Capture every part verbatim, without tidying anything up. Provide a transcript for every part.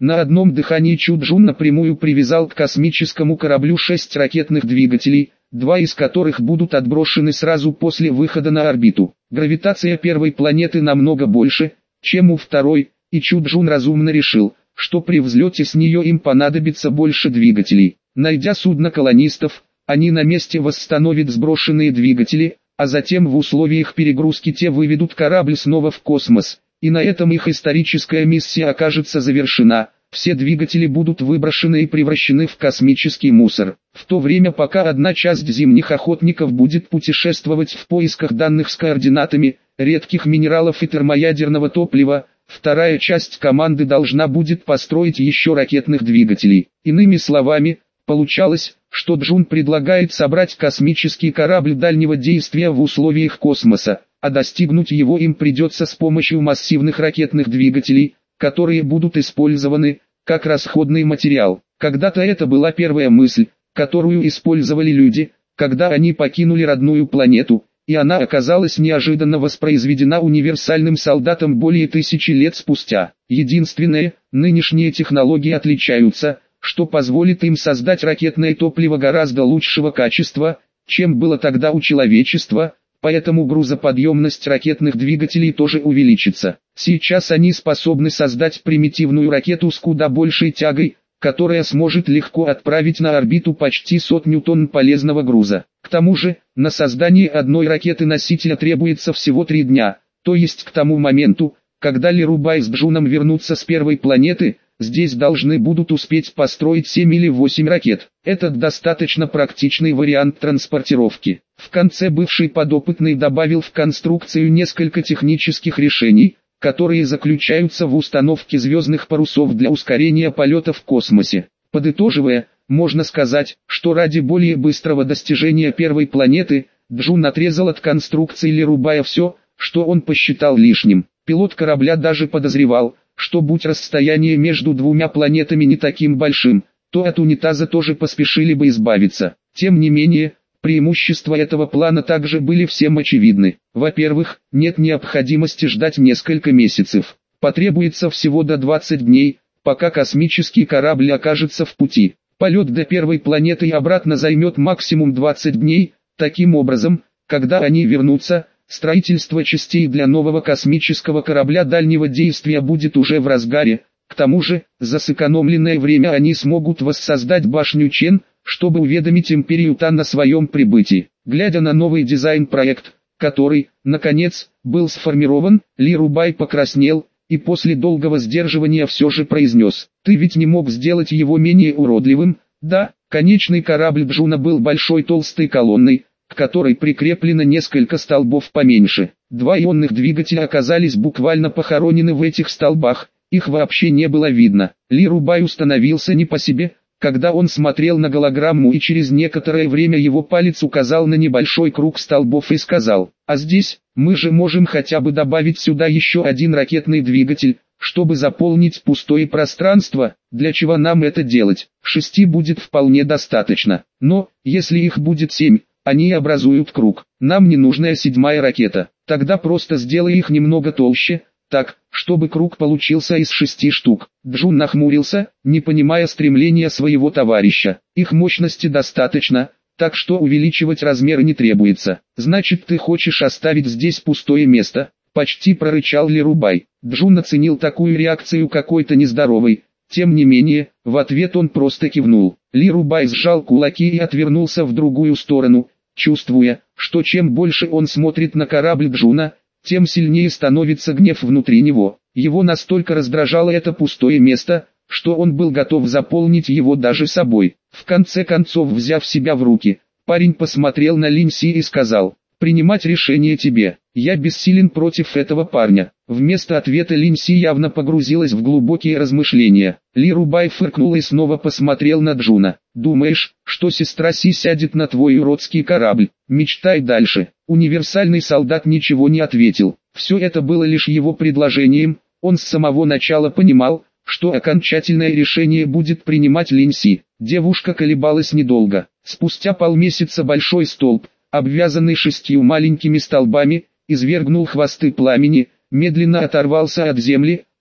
На одном дыхании Чу Джун напрямую привязал к космическому кораблю шесть ракетных двигателей, два из которых будут отброшены сразу после выхода на орбиту. Гравитация первой планеты намного больше, чем у второй, и Чу Джун разумно решил, что при взлете с нее им понадобится больше двигателей. Найдя судно колонистов, они на месте восстановят сброшенные двигатели, а затем в условиях перегрузки те выведут корабль снова в космос, и на этом их историческая миссия окажется завершена. Все двигатели будут выброшены и превращены в космический мусор. В то время пока одна часть зимних охотников будет путешествовать в поисках данных с координатами, редких минералов и термоядерного топлива, вторая часть команды должна будет построить еще ракетных двигателей. Иными словами, получалось, что Джун предлагает собрать космический корабль дальнего действия в условиях космоса, а достигнуть его им придется с помощью массивных ракетных двигателей, которые будут использованы как расходный материал. Когда-то это была первая мысль, которую использовали люди, когда они покинули родную планету, и она оказалась неожиданно воспроизведена универсальным солдатом более тысячи лет спустя. Единственное, нынешние технологии отличаются, что позволит им создать ракетное топливо гораздо лучшего качества, чем было тогда у человечества, поэтому грузоподъемность ракетных двигателей тоже увеличится. Сейчас они способны создать примитивную ракету с куда большей тягой, которая сможет легко отправить на орбиту почти сотню тонн полезного груза. К тому же, на создание одной ракеты-носителя требуется всего три дня, то есть к тому моменту, когда Ли Рубай с Джуном вернутся с первой планеты, здесь должны будут успеть построить семь или восемь ракет. Это достаточно практичный вариант транспортировки. В конце бывший подопытный добавил в конструкцию несколько технических решений, которые заключаются в установке звездных парусов для ускорения полета в космосе. Подытоживая, можно сказать, что ради более быстрого достижения первой планеты, Джун отрезал от конструкции Ли Рубая все, что он посчитал лишним. Пилот корабля даже подозревал, что будь расстояние между двумя планетами не таким большим, то от унитаза тоже поспешили бы избавиться. Тем не менее, преимущества этого плана также были всем очевидны. Во-первых, нет необходимости ждать несколько месяцев. Потребуется всего до двадцати дней, пока космический корабль окажется в пути. Полет до первой планеты и обратно займет максимум двадцать дней. Таким образом, когда они вернутся, строительство частей для нового космического корабля дальнего действия будет уже в разгаре. К тому же, за сэкономленное время они смогут воссоздать башню Чен, чтобы уведомить империю Тан о своем прибытии. Глядя на новый дизайн-проект, который, наконец, был сформирован, Ли Рубай покраснел, и после долгого сдерживания все же произнес: «Ты ведь не мог сделать его менее уродливым?» Да, конечный корабль Джуна был большой толстой колонной, к которой прикреплено несколько столбов поменьше. Два ионных двигателя оказались буквально похоронены в этих столбах, их вообще не было видно. Ли Рубай установился не по себе, когда он смотрел на голограмму, и через некоторое время его палец указал на небольшой круг столбов и сказал: «А здесь, мы же можем хотя бы добавить сюда еще один ракетный двигатель, чтобы заполнить пустое пространство. Для чего нам это делать? Шести будет вполне достаточно. Но, если их будет семь, они образуют круг. Нам не нужна седьмая ракета. Тогда просто сделай их немного толще, так, чтобы круг получился из шести штук». Джун нахмурился, не понимая стремления своего товарища. Их мощности достаточно, так что увеличивать размеры не требуется. «Значит, ты хочешь оставить здесь пустое место?» — почти прорычал Ли Рубай. Джун оценил такую реакцию какой-то нездоровой. Тем не менее, в ответ он просто кивнул. Ли Рубай сжал кулаки и отвернулся в другую сторону, чувствуя, что чем больше он смотрит на корабль Джуна, тем сильнее становится гнев внутри него. Его настолько раздражало это пустое место, что он был готов заполнить его даже собой. В конце концов, взяв себя в руки, парень посмотрел на Линь Си и сказал: «Принимать решение тебе. Я бессилен против этого парня». Вместо ответа Линь Си явно погрузилась в глубокие размышления. Ли Рубай фыркнул и снова посмотрел на Джуна. «Думаешь, что сестра Си сядет на твой уродский корабль? Мечтай дальше». Универсальный солдат ничего не ответил. Все это было лишь его предложением. Он с самого начала понимал, что окончательное решение будет принимать Линь Си. Девушка колебалась недолго. Спустя полмесяца большой столб, обвязанный шестью маленькими столбами, извергнул хвосты пламени, медленно оторвался от земли,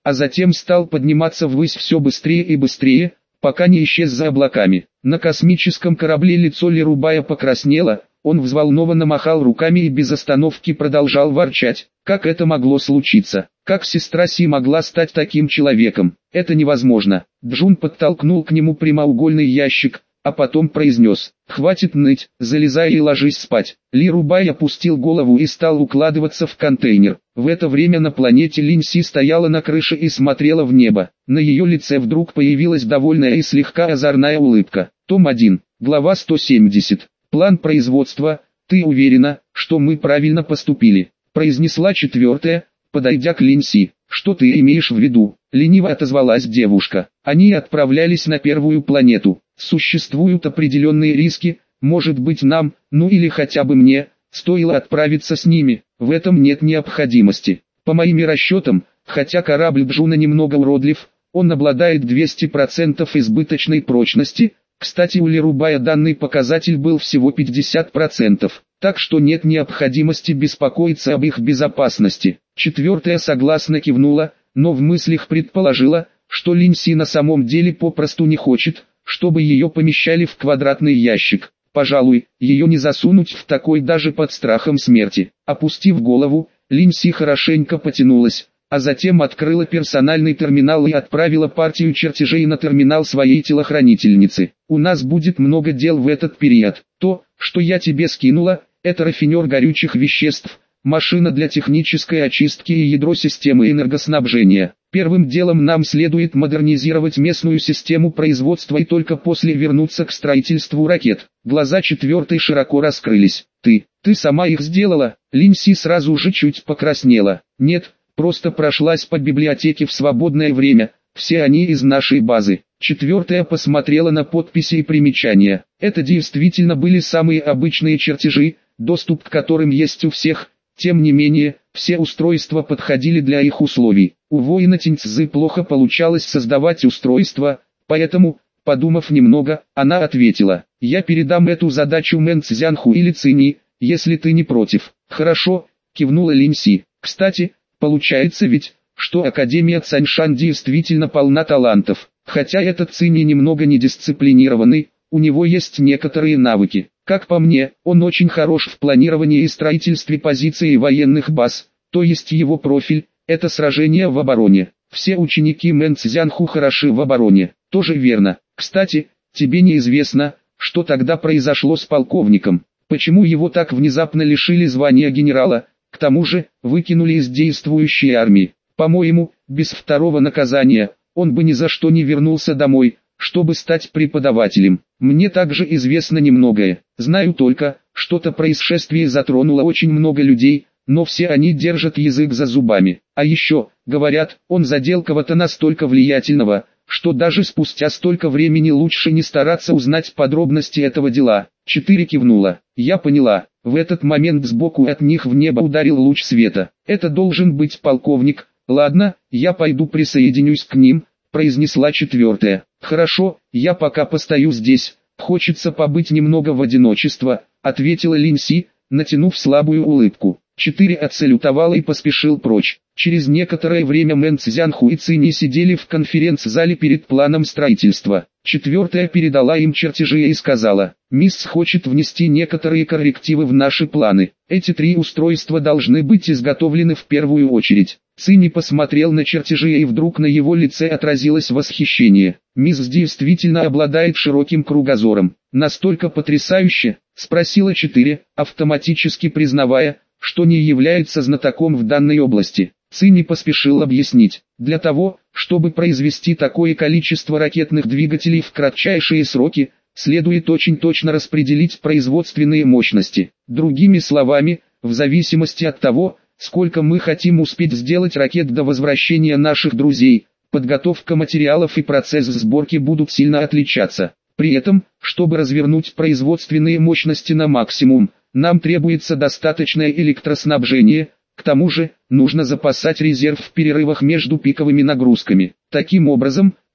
а затем стал подниматься ввысь все быстрее и быстрее, пока не исчез за облаками. На космическом корабле лицо Лерубая покраснело, он взволнованно махал руками и без остановки продолжал ворчать. Как это могло случиться? Как сестра Си могла стать таким человеком? Это невозможно. Джун подтолкнул к нему прямоугольный ящик, а потом произнес: «Хватит ныть, залезай и ложись спать». Лерубай опустил голову и стал укладываться в контейнер. В это время на планете Линси стояла на крыше и смотрела в небо. На ее лице вдруг появилась довольная и слегка озорная улыбка. Том один, глава сто семьдесят. «План производства, ты уверена, что мы правильно поступили?» произнесла четвертая, подойдя к Линси. «Что ты имеешь в виду?» лениво отозвалась девушка. Они отправлялись на первую планету. Существуют определенные риски, может быть нам, ну или хотя бы мне, стоило отправиться с ними. В этом нет необходимости. По моим расчетам, хотя корабль Джуна немного уродлив, он обладает двести процентов избыточной прочности. Кстати, у Лерубая данный показатель был всего пятьдесят процентов, так что нет необходимости беспокоиться об их безопасности. Четвертая согласно кивнула, но в мыслях предположила, что Линси на самом деле попросту не хочет, чтобы ее помещали в квадратный ящик. Пожалуй, ее не засунуть в такой даже под страхом смерти. Опустив голову, Линси хорошенько потянулась, а затем открыла персональный терминал и отправила партию чертежей на терминал своей телохранительницы. «У нас будет много дел в этот период. То, что я тебе скинула, это рафинер горючих веществ, машина для технической очистки и ядро системы энергоснабжения. Первым делом нам следует модернизировать местную систему производства и только после вернуться к строительству ракет». Глаза четвертой широко раскрылись. «Ты, ты сама их сделала?» Линси сразу же чуть покраснела. «Нет, просто прошлась по библиотеке в свободное время, все они из нашей базы». Четвертая посмотрела на подписи и примечания. Это действительно были самые обычные чертежи, доступ к которым есть у всех. Тем не менее, все устройства подходили для их условий. У воина Тиньцзы плохо получалось создавать устройства, поэтому, подумав немного, она ответила: «Я передам эту задачу Мэн Цзянху или Цини, если ты не против». «Хорошо», кивнула Линси. «Кстати, получается ведь, что Академия Цаньшань действительно полна талантов. Хотя этот Цини немного недисциплинированный, у него есть некоторые навыки. Как по мне, он очень хорош в планировании и строительстве позиций военных баз, то есть его профиль – это сражение в обороне. Все ученики Мэн Цзянху хороши в обороне». «Тоже верно. Кстати, тебе неизвестно, что тогда произошло с полковником? Почему его так внезапно лишили звания генерала, к тому же, выкинули из действующей армии? По-моему, без второго наказания, он бы ни за что не вернулся домой, чтобы стать преподавателем. Мне также известно немногое. Знаю только, что то происшествие затронуло очень много людей, но все они держат язык за зубами. А еще, говорят, он задел кого-то настолько влиятельного, что даже спустя столько времени лучше не стараться узнать подробности этого дела». Четыре кивнула. «Я поняла». В этот момент сбоку от них в небо ударил луч света. «Это должен быть полковник. Ладно, я пойду присоединюсь к ним», произнесла четвертая. «Хорошо, я пока постою здесь, хочется побыть немного в одиночестве», ответила Линси, натянув слабую улыбку. Четыре отсалютовал и поспешил прочь. Через некоторое время Мэн Цзянху и Цини сидели в конференц-зале перед планом строительства. Четвертая передала им чертежи и сказала: «Мисс хочет внести некоторые коррективы в наши планы. Эти три устройства должны быть изготовлены в первую очередь». Цини посмотрел на чертежи и вдруг на его лице отразилось восхищение. «Мисс действительно обладает широким кругозором. Настолько потрясающе?» спросила четыре, автоматически признавая, что не является знатоком в данной области. Цини поспешил объяснить: «Для того, чтобы произвести такое количество ракетных двигателей в кратчайшие сроки, следует очень точно распределить производственные мощности. Другими словами, в зависимости от того, сколько мы хотим успеть сделать ракет до возвращения наших друзей, подготовка материалов и процесс сборки будут сильно отличаться. При этом, чтобы развернуть производственные мощности на максимум, нам требуется достаточное электроснабжение, к тому же, нужно запасать резерв в перерывах между пиковыми нагрузками. Таким образом,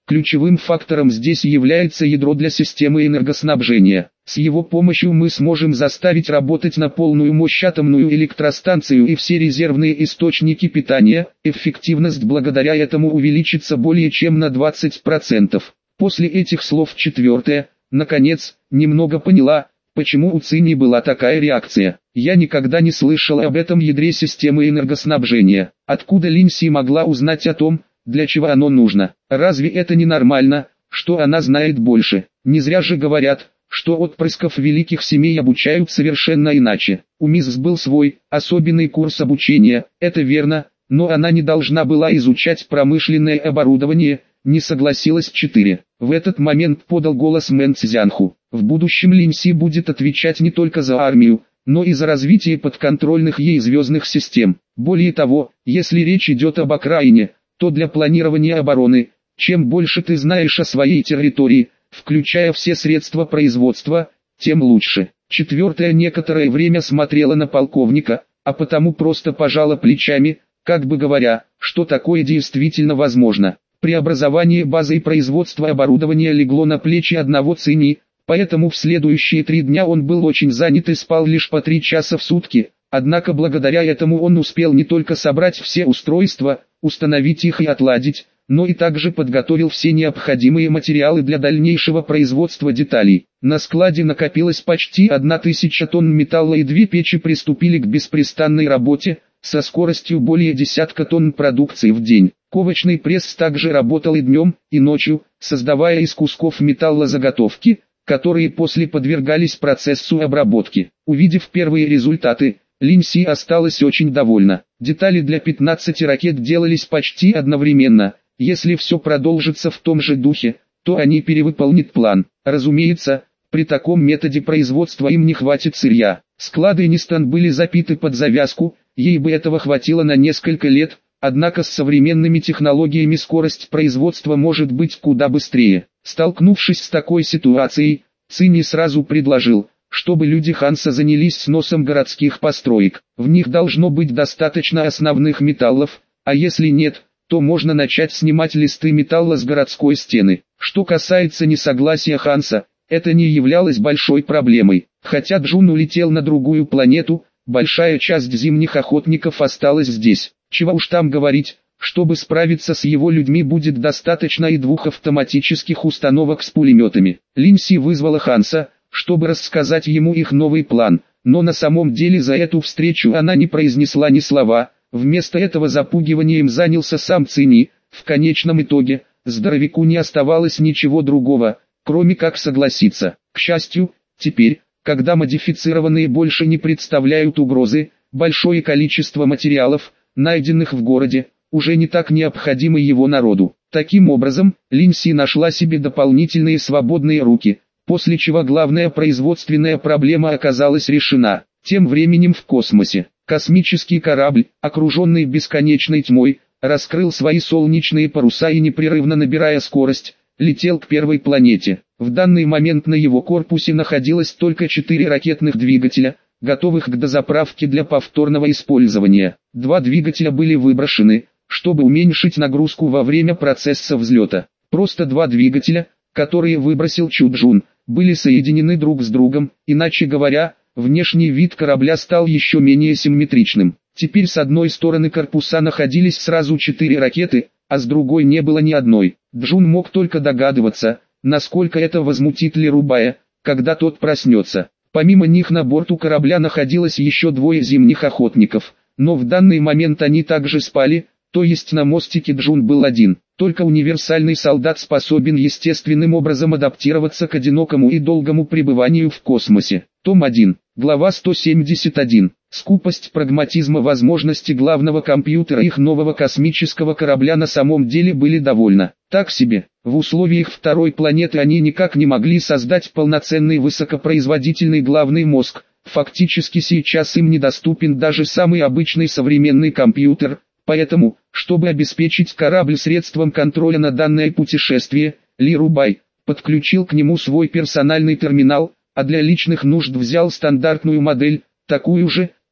Ключевым фактором здесь является ядро для системы энергоснабжения. С его помощью мы сможем заставить работать на полную мощь атомную электростанцию и все резервные источники питания. Эффективность благодаря этому увеличится более чем на двадцать процентов. После этих слов четвертая, наконец, немного поняла, почему у Цинь была такая реакция. Я никогда не слышала об этом ядре системы энергоснабжения. Откуда Линь Си могла узнать о том, для чего оно нужно? Разве это не нормально, что она знает больше? Не зря же говорят, что отпрысков великих семей обучают совершенно иначе. У мисс был свой, особенный курс обучения, это верно, но она не должна была изучать промышленное оборудование, не согласилась четыре. В этот момент подал голос Мэн Цзянху. В будущем Линь Си будет отвечать не только за армию, но и за развитие подконтрольных ей звездных систем. Более того, если речь идет об окраине, то для планирования обороны, чем больше ты знаешь о своей территории, включая все средства производства, тем лучше. Четвертая некоторое время смотрела на полковника, а потому просто пожала плечами, как бы говоря, что такое действительно возможно. Преобразование базы и производства оборудования легло на плечи одного Цини, поэтому в следующие три дня он был очень занят и спал лишь по три часа в сутки. Однако благодаря этому он успел не только собрать все устройства, установить их и отладить, но и также подготовил все необходимые материалы для дальнейшего производства деталей. На складе накопилось почти одна тысяча тонн металла, и две печи приступили к беспрестанной работе, со скоростью более десятка тонн продукции в день. Ковочный пресс также работал и днем, и ночью, создавая из кусков металла заготовки, которые после подвергались процессу обработки. Увидев первые результаты, Линь Си осталась очень довольна. Детали для пятнадцати ракет делались почти одновременно. Если все продолжится в том же духе, то они перевыполнят план. Разумеется, при таком методе производства им не хватит сырья. Склады Нистан были запиты под завязку, ей бы этого хватило на несколько лет, однако с современными технологиями скорость производства может быть куда быстрее. Столкнувшись с такой ситуацией, Цинь сразу предложил, чтобы люди Ханса занялись сносом городских построек. В них должно быть достаточно основных металлов, а если нет, то можно начать снимать листы металла с городской стены. Что касается несогласия Ханса, это не являлось большой проблемой. Хотя Джун улетел на другую планету, большая часть зимних охотников осталась здесь. Чего уж там говорить, чтобы справиться с его людьми будет достаточно и двух автоматических установок с пулеметами. Линь Си вызвала Ханса, чтобы рассказать ему их новый план, но на самом деле за эту встречу она не произнесла ни слова, вместо этого запугиванием занялся сам Цини. В конечном итоге, здоровяку не оставалось ничего другого, кроме как согласиться. К счастью, теперь, когда модифицированные больше не представляют угрозы, большое количество материалов, найденных в городе, уже не так необходимы его народу. Таким образом, Линь Си нашла себе дополнительные свободные руки, после чего главная производственная проблема оказалась решена. Тем временем в космосе, космический корабль, окруженный бесконечной тьмой, раскрыл свои солнечные паруса и, непрерывно набирая скорость, летел к первой планете. В данный момент на его корпусе находилось только четыре ракетных двигателя, готовых к дозаправке для повторного использования. Два двигателя были выброшены, чтобы уменьшить нагрузку во время процесса взлета. Просто два двигателя, которые выбросил Чуджун, были соединены друг с другом, иначе говоря, внешний вид корабля стал еще менее симметричным. Теперь с одной стороны корпуса находились сразу четыре ракеты, а с другой не было ни одной. Джун мог только догадываться, насколько это возмутит Ли Рубая, когда тот проснется. Помимо них на борту корабля находилось еще двое зимних охотников, но в данный момент они также спали, то есть на мостике Джун был один. Только универсальный солдат способен естественным образом адаптироваться к одинокому и долгому пребыванию в космосе. Том один, глава сто семьдесят один. Скупость прагматизма возможности главного компьютера их нового космического корабля на самом деле были довольно так себе. В условиях второй планеты они никак не могли создать полноценный высокопроизводительный главный мозг. Фактически сейчас им недоступен даже самый обычный современный компьютер. Поэтому, чтобы обеспечить корабль средством контроля на данное путешествие, Ли Рубай подключил к нему свой персональный терминал, а для личных нужд взял стандартную модель, такую же,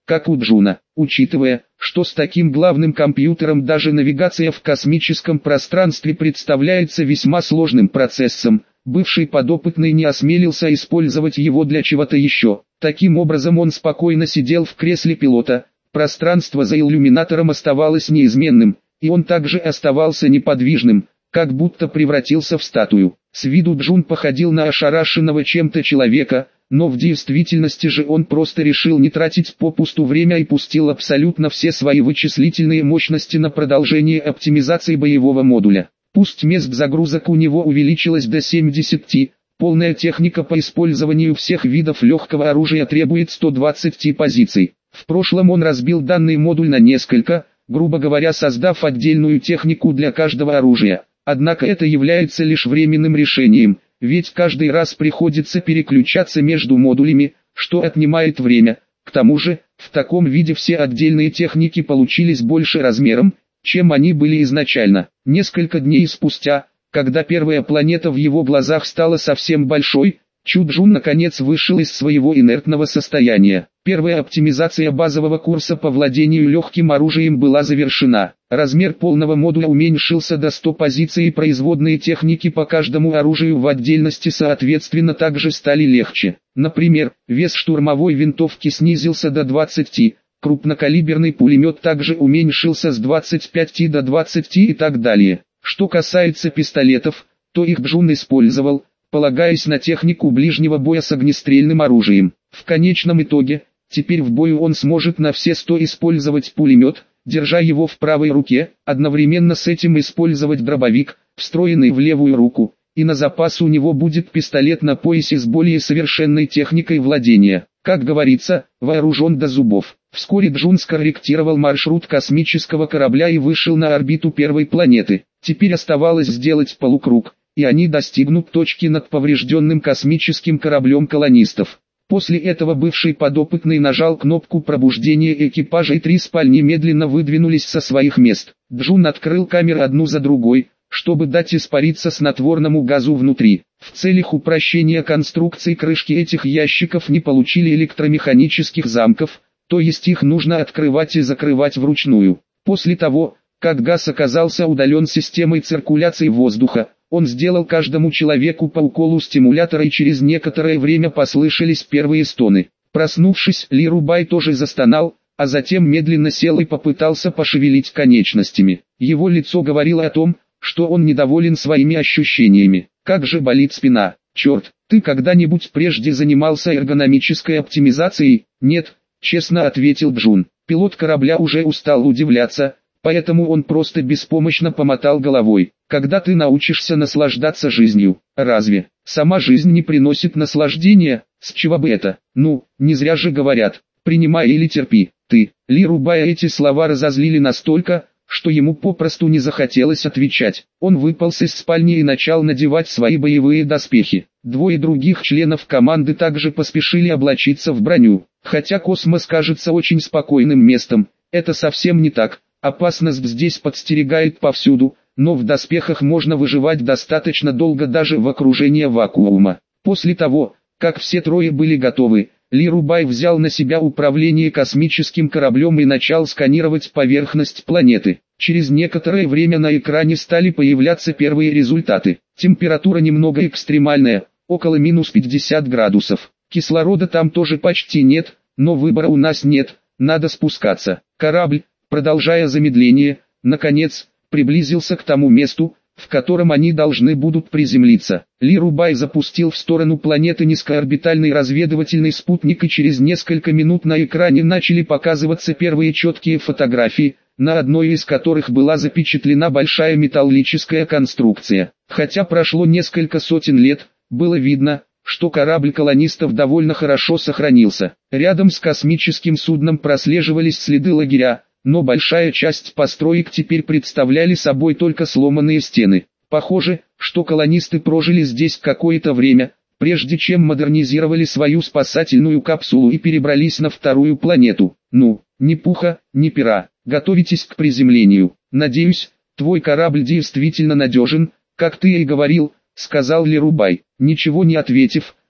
как у Джуна. Учитывая, что с таким главным компьютером даже навигация в космическом пространстве представляется весьма сложным процессом, бывший подопытный не осмелился использовать его для чего-то еще. Таким образом он спокойно сидел в кресле пилота, пространство за иллюминатором оставалось неизменным, и он также оставался неподвижным, как будто превратился в статую. С виду Джун походил на ошарашенного чем-то человека, но в действительности же он просто решил не тратить попусту время и пустил абсолютно все свои вычислительные мощности на продолжение оптимизации боевого модуля. Пусть мест загрузок у него увеличилось до семидесяти, полная техника по использованию всех видов легкого оружия требует ста двадцати позиций. В прошлом он разбил данный модуль на несколько, грубо говоря, создав отдельную технику для каждого оружия. Однако это является лишь временным решением, ведь каждый раз приходится переключаться между модулями, что отнимает время. К тому же, в таком виде все отдельные техники получились больше размером, чем они были изначально. Несколько дней спустя, когда первая планета в его глазах стала совсем большой, Чу Джун наконец вышел из своего инертного состояния. Первая оптимизация базового курса по владению легким оружием была завершена. Размер полного модуля уменьшился до ста позиций и производные техники по каждому оружию в отдельности соответственно также стали легче. Например, вес штурмовой винтовки снизился до двадцати, крупнокалиберный пулемет также уменьшился с двадцати пяти до двадцати и так далее. Что касается пистолетов, то их Джун использовал, полагаясь на технику ближнего боя с огнестрельным оружием. В конечном итоге, теперь в бою он сможет на все сто использовать пулемет, держа его в правой руке, одновременно с этим использовать дробовик, встроенный в левую руку, и на запас у него будет пистолет на поясе с более совершенной техникой владения. Как говорится, вооружен до зубов. Вскоре Джун скорректировал маршрут космического корабля и вышел на орбиту первой планеты. Теперь оставалось сделать полукруг, и они достигнут точки над поврежденным космическим кораблем колонистов. После этого бывший подопытный нажал кнопку пробуждения экипажа, и три спальни медленно выдвинулись со своих мест. Джун открыл камеры одну за другой, чтобы дать испариться снотворному газу внутри. В целях упрощения конструкции крышки этих ящиков не получили электромеханических замков, то есть их нужно открывать и закрывать вручную. После того, как газ оказался удален системой циркуляции воздуха, он сделал каждому человеку по уколу стимулятора, и через некоторое время послышались первые стоны. Проснувшись, Ли Рубай тоже застонал, а затем медленно сел и попытался пошевелить конечностями. Его лицо говорило о том, что он недоволен своими ощущениями. «Как же болит спина! Черт, ты когда-нибудь прежде занимался эргономической оптимизацией?» «Нет», честно ответил Джун. Пилот корабля уже устал удивляться, поэтому он просто беспомощно помотал головой. «Когда ты научишься наслаждаться жизнью? Разве сама жизнь не приносит наслаждения? С чего бы это? Ну, не зря же говорят, принимай или терпи. Ты». Ли Рубая эти слова разозлили настолько, что ему попросту не захотелось отвечать. Он выполз из спальни и начал надевать свои боевые доспехи. Двое других членов команды также поспешили облачиться в броню. Хотя космос кажется очень спокойным местом, это совсем не так. Опасность здесь подстерегает повсюду, но в доспехах можно выживать достаточно долго даже в окружении вакуума. После того, как все трое были готовы, Ли Рубай взял на себя управление космическим кораблем и начал сканировать поверхность планеты. Через некоторое время на экране стали появляться первые результаты. Температура немного экстремальная, около минус пятидесяти градусов. Кислорода там тоже почти нет, но выбора у нас нет, надо спускаться. Корабль, продолжая замедление, наконец, приблизился к тому месту, в котором они должны будут приземлиться. Ли Рубай запустил в сторону планеты низкоорбитальный разведывательный спутник, и через несколько минут на экране начали показываться первые четкие фотографии, на одной из которых была запечатлена большая металлическая конструкция. Хотя прошло несколько сотен лет, было видно, что корабль колонистов довольно хорошо сохранился. Рядом с космическим судном прослеживались следы лагеря, но большая часть построек теперь представляли собой только сломанные стены. Похоже, что колонисты прожили здесь какое-то время, прежде чем модернизировали свою спасательную капсулу и перебрались на вторую планету. Ну, ни пуха, ни пера, готовитесь к приземлению. Надеюсь, твой корабль действительно надежен, как ты и говорил, сказал Ли Рубай. Ничего не ответив,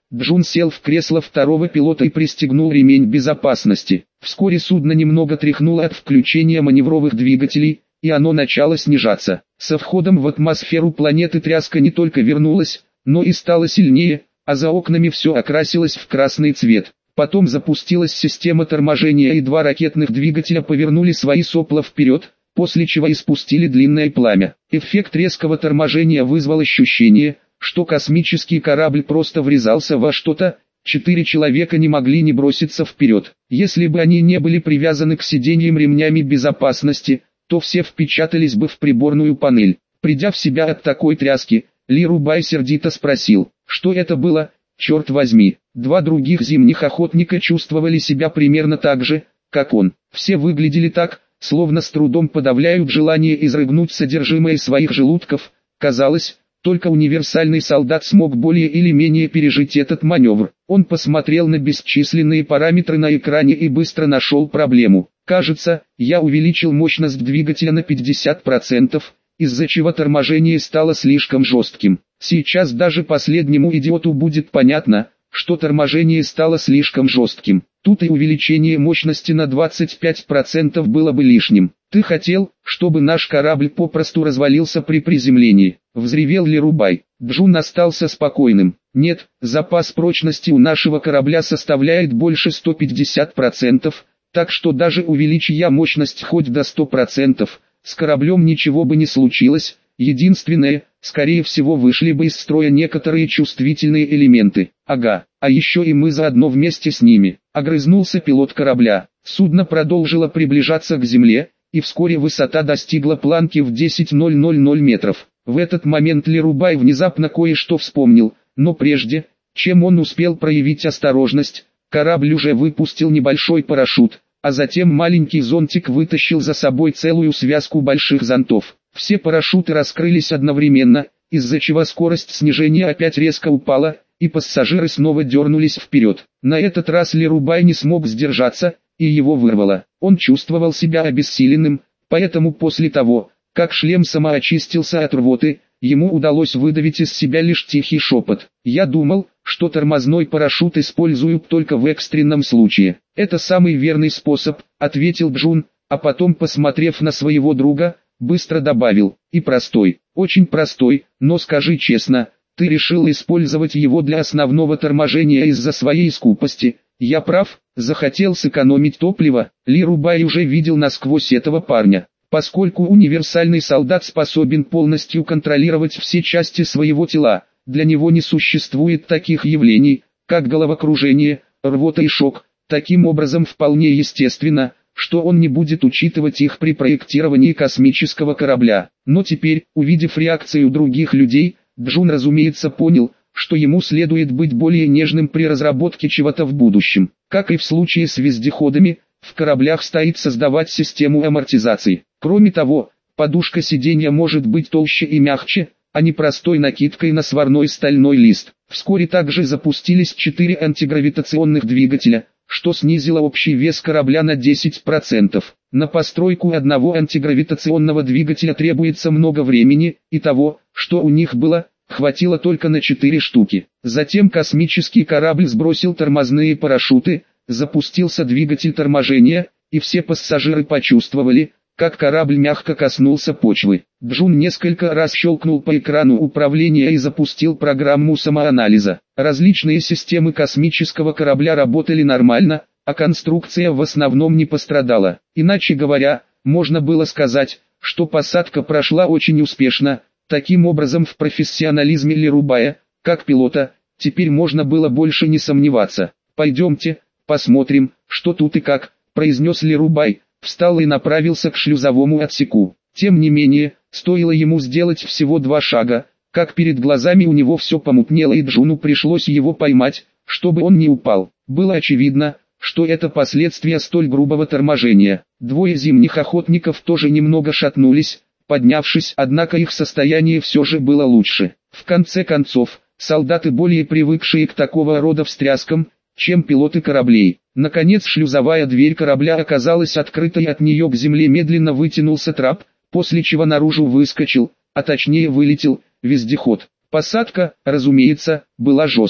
Джун сел в кресло второго пилота и пристегнул ремень безопасности. Вскоре судно немного тряхнуло от включения маневровых двигателей, и оно начало снижаться. Со входом в атмосферу планеты тряска не только вернулась, но и стала сильнее, а за окнами все окрасилось в красный цвет. Потом запустилась система торможения, и два ракетных двигателя повернули свои сопла вперед, после чего испустили длинное пламя. Эффект резкого торможения вызвал ощущение, что космический корабль просто врезался во что-то. Четыре человека не могли не броситься вперед. Если бы они не были привязаны к сиденьям ремнями безопасности, то все впечатались бы в приборную панель. Придя в себя от такой тряски, Ли Рубай сердито спросил, что это было, черт возьми. Два других зимних охотника чувствовали себя примерно так же, как он. Все выглядели так, словно с трудом подавляют желание изрыгнуть содержимое своих желудков. Казалось, только универсальный солдат смог более или менее пережить этот маневр. Он посмотрел на бесчисленные параметры на экране и быстро нашел проблему. Кажется, я увеличил мощность двигателя на пятьдесят процентов, из-за чего торможение стало слишком жестким. Сейчас даже последнему идиоту будет понятно, что торможение стало слишком жестким. Тут и увеличение мощности на двадцать пять процентов было бы лишним. Ты хотел, чтобы наш корабль попросту развалился при приземлении? Взревел Ли Рубай. Джун остался спокойным. Нет, запас прочности у нашего корабля составляет больше ста пятидесяти процентов, так что даже увеличь я мощность хоть до ста процентов, с кораблем ничего бы не случилось. Единственное, скорее всего вышли бы из строя некоторые чувствительные элементы. Ага, а еще и мы заодно вместе с ними. Огрызнулся пилот корабля. Судно продолжило приближаться к земле, и вскоре высота достигла планки в десять тысяч метров. В этот момент Ли Рубай внезапно кое-что вспомнил, но прежде, чем он успел проявить осторожность, корабль уже выпустил небольшой парашют, а затем маленький зонтик вытащил за собой целую связку больших зонтов. Все парашюты раскрылись одновременно, из-за чего скорость снижения опять резко упала, и пассажиры снова дернулись вперед. На этот раз Ли Рубай не смог сдержаться, и его вырвало. Он чувствовал себя обессиленным, поэтому после того, как шлем самоочистился от рвоты, ему удалось выдавить из себя лишь тихий шепот. «Я думал, что тормозной парашют используют только в экстренном случае. Это самый верный способ», — ответил Джун, а потом, посмотрев на своего друга, быстро добавил, «и простой, очень простой, но скажи честно, ты решил использовать его для основного торможения из-за своей скупости. Я прав, захотел сэкономить топливо». Ли Рубай уже видел насквозь этого парня. Поскольку универсальный солдат способен полностью контролировать все части своего тела, для него не существует таких явлений, как головокружение, рвота и шок. Таким образом, вполне естественно, что он не будет учитывать их при проектировании космического корабля. Но теперь, увидев реакцию других людей, Джун, разумеется, понял, что ему следует быть более нежным при разработке чего-то в будущем. Как и в случае с вездеходами, в кораблях стоит создавать систему амортизации. Кроме того, подушка сиденья может быть толще и мягче, а не простой накидкой на сварной стальной лист. Вскоре также запустились четыре антигравитационных двигателя, что снизило общий вес корабля на десять процентов. На постройку одного антигравитационного двигателя требуется много времени, и того, что у них было, хватило только на четыре штуки. Затем космический корабль сбросил тормозные парашюты, запустился двигатель торможения, и все пассажиры почувствовали, как корабль мягко коснулся почвы. Джун несколько раз щелкнул по экрану управления и запустил программу самоанализа. Различные системы космического корабля работали нормально, а конструкция в основном не пострадала. Иначе говоря, можно было сказать, что посадка прошла очень успешно. Таким образом, в профессионализме Ли Рубая, как пилота, теперь можно было больше не сомневаться. «Пойдемте, посмотрим, что тут и как», — произнес Ли Рубай, встал и направился к шлюзовому отсеку. Тем не менее, стоило ему сделать всего два шага, как перед глазами у него все помутнело, и Джуну пришлось его поймать, чтобы он не упал. Было очевидно, что это последствия столь грубого торможения. Двое зимних охотников тоже немного шатнулись, поднявшись, однако их состояние все же было лучше. В конце концов, солдаты, более привыкшие к такого рода встряскам, чем пилоты кораблей. Наконец шлюзовая дверь корабля оказалась открытой, и от нее к земле медленно вытянулся трап, после чего наружу выскочил, а точнее вылетел, вездеход. Посадка, разумеется, была жесткой.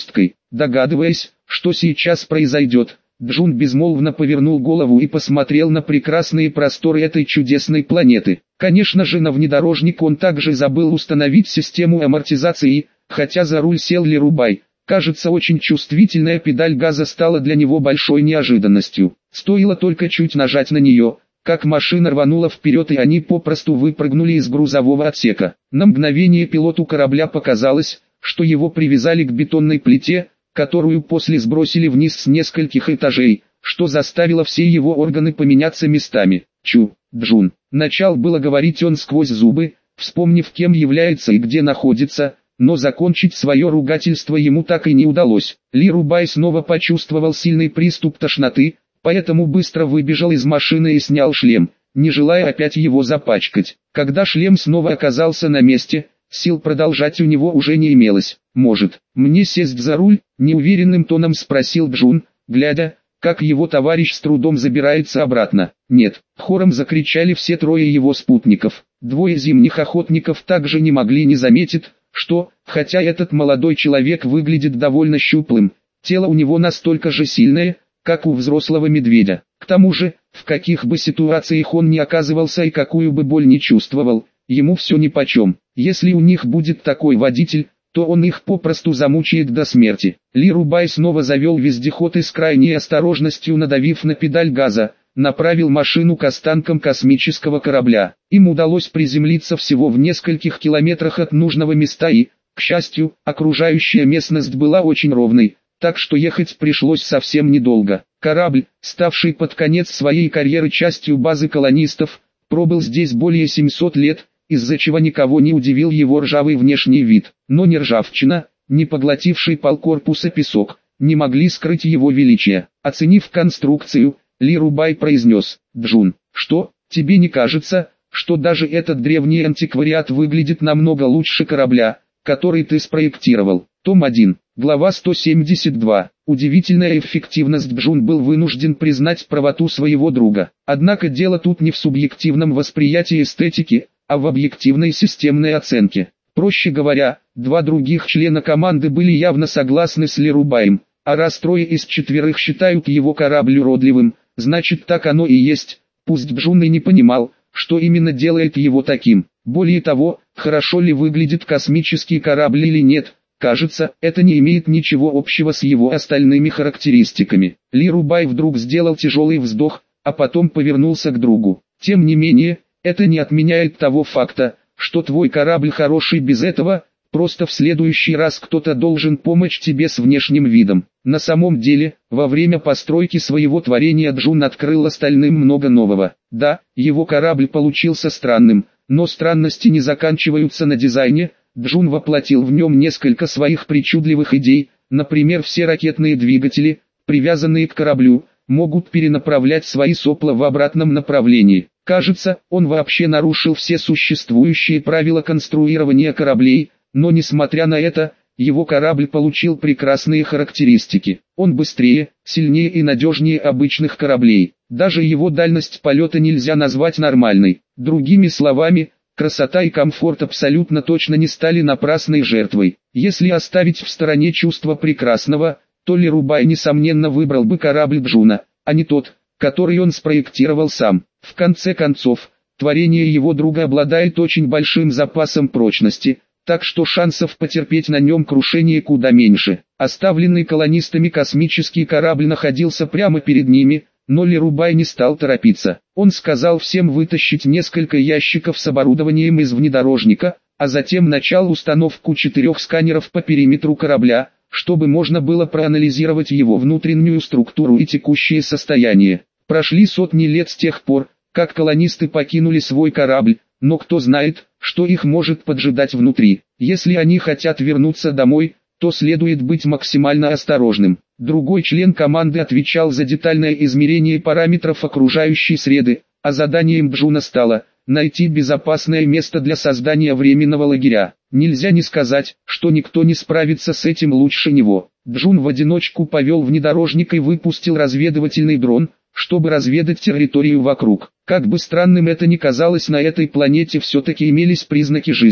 Догадываясь, что сейчас произойдет, Джун безмолвно повернул голову и посмотрел на прекрасные просторы этой чудесной планеты. Конечно же, на внедорожник он также забыл установить систему амортизации, хотя за руль сел Ли Рубай. Кажется, очень чувствительная педаль газа стала для него большой неожиданностью. Стоило только чуть нажать на нее, как машина рванула вперед, и они попросту выпрыгнули из грузового отсека. На мгновение пилоту корабля показалось, что его привязали к бетонной плите, которую после сбросили вниз с нескольких этажей, что заставило все его органы поменяться местами. «Чу, Джун!» Начал было говорить он сквозь зубы, вспомнив, кем является и где находится, но закончить свое ругательство ему так и не удалось. Ли Рубай снова почувствовал сильный приступ тошноты, поэтому быстро выбежал из машины и снял шлем, не желая опять его запачкать. Когда шлем снова оказался на месте, сил продолжать у него уже не имелось. «Может, мне сесть за руль?» – неуверенным тоном спросил Джун, глядя, как его товарищ с трудом забирается обратно. «Нет», – хором закричали все трое его спутников. Двое зимних охотников также не могли не заметить, что, хотя этот молодой человек выглядит довольно щуплым, тело у него настолько же сильное, как у взрослого медведя. К тому же, в каких бы ситуациях он ни оказывался и какую бы боль не чувствовал, ему все нипочем. Если у них будет такой водитель, то он их попросту замучает до смерти. Ли Рубай снова завел вездеход и с крайней осторожностью, надавив на педаль газа, направил машину к останкам космического корабля. Им удалось приземлиться всего в нескольких километрах от нужного места и, к счастью, окружающая местность была очень ровной, так что ехать пришлось совсем недолго. Корабль, ставший под конец своей карьеры частью базы колонистов, пробыл здесь более семисот лет, из-за чего никого не удивил его ржавый внешний вид. Но ни ржавчина, ни поглотивший полкорпуса песок, не могли скрыть его величие. Оценив конструкцию, Ли Рубай произнес: «Джун, что, тебе не кажется, что даже этот древний антиквариат выглядит намного лучше корабля, который ты спроектировал?» Том один, глава сто семьдесят два. Удивительная эффективность. Джун был вынужден признать правоту своего друга. Однако дело тут не в субъективном восприятии эстетики, а в объективной системной оценке. Проще говоря, два других члена команды были явно согласны с Ли Рубаем, а раз трое из четверых считают его корабль уродливым, значит так оно и есть, пусть Джун и не понимал, что именно делает его таким. Более того, хорошо ли выглядит космический корабль или нет, кажется, это не имеет ничего общего с его остальными характеристиками. Ли Рубай вдруг сделал тяжелый вздох, а потом повернулся к другу. Тем не менее, это не отменяет того факта, что твой корабль хороший без этого, просто в следующий раз кто-то должен помочь тебе с внешним видом. На самом деле, во время постройки своего творения Джун открыл остальным много нового. Да, его корабль получился странным, но странности не заканчиваются на дизайне. Джун воплотил в нем несколько своих причудливых идей, например, все ракетные двигатели, привязанные к кораблю, могут перенаправлять свои сопла в обратном направлении. Кажется, он вообще нарушил все существующие правила конструирования кораблей, но несмотря на это, его корабль получил прекрасные характеристики. Он быстрее, сильнее и надежнее обычных кораблей. Даже его дальность полета нельзя назвать нормальной. Другими словами, красота и комфорт абсолютно точно не стали напрасной жертвой. Если оставить в стороне чувство прекрасного, то Ли Рубай несомненно выбрал бы корабль Джуна, а не тот, который он спроектировал сам. В конце концов, творение его друга обладает очень большим запасом прочности, так что шансов потерпеть на нем крушение куда меньше. Оставленный колонистами космический корабль находился прямо перед ними, но Ли Рубай не стал торопиться. Он сказал всем вытащить несколько ящиков с оборудованием из внедорожника, а затем начал установку четырех сканеров по периметру корабля, чтобы можно было проанализировать его внутреннюю структуру и текущее состояние. Прошли сотни лет с тех пор, как колонисты покинули свой корабль, но кто знает, что их может поджидать внутри. Если они хотят вернуться домой, то следует быть максимально осторожным. Другой член команды отвечал за детальное измерение параметров окружающей среды, а заданием Джуна стало найти безопасное место для создания временного лагеря. Нельзя не сказать, что никто не справится с этим лучше него. Джун в одиночку повел внедорожник и выпустил разведывательный дрон, чтобы разведать территорию вокруг. Как бы странным это ни казалось, на этой планете все-таки имелись признаки жизни.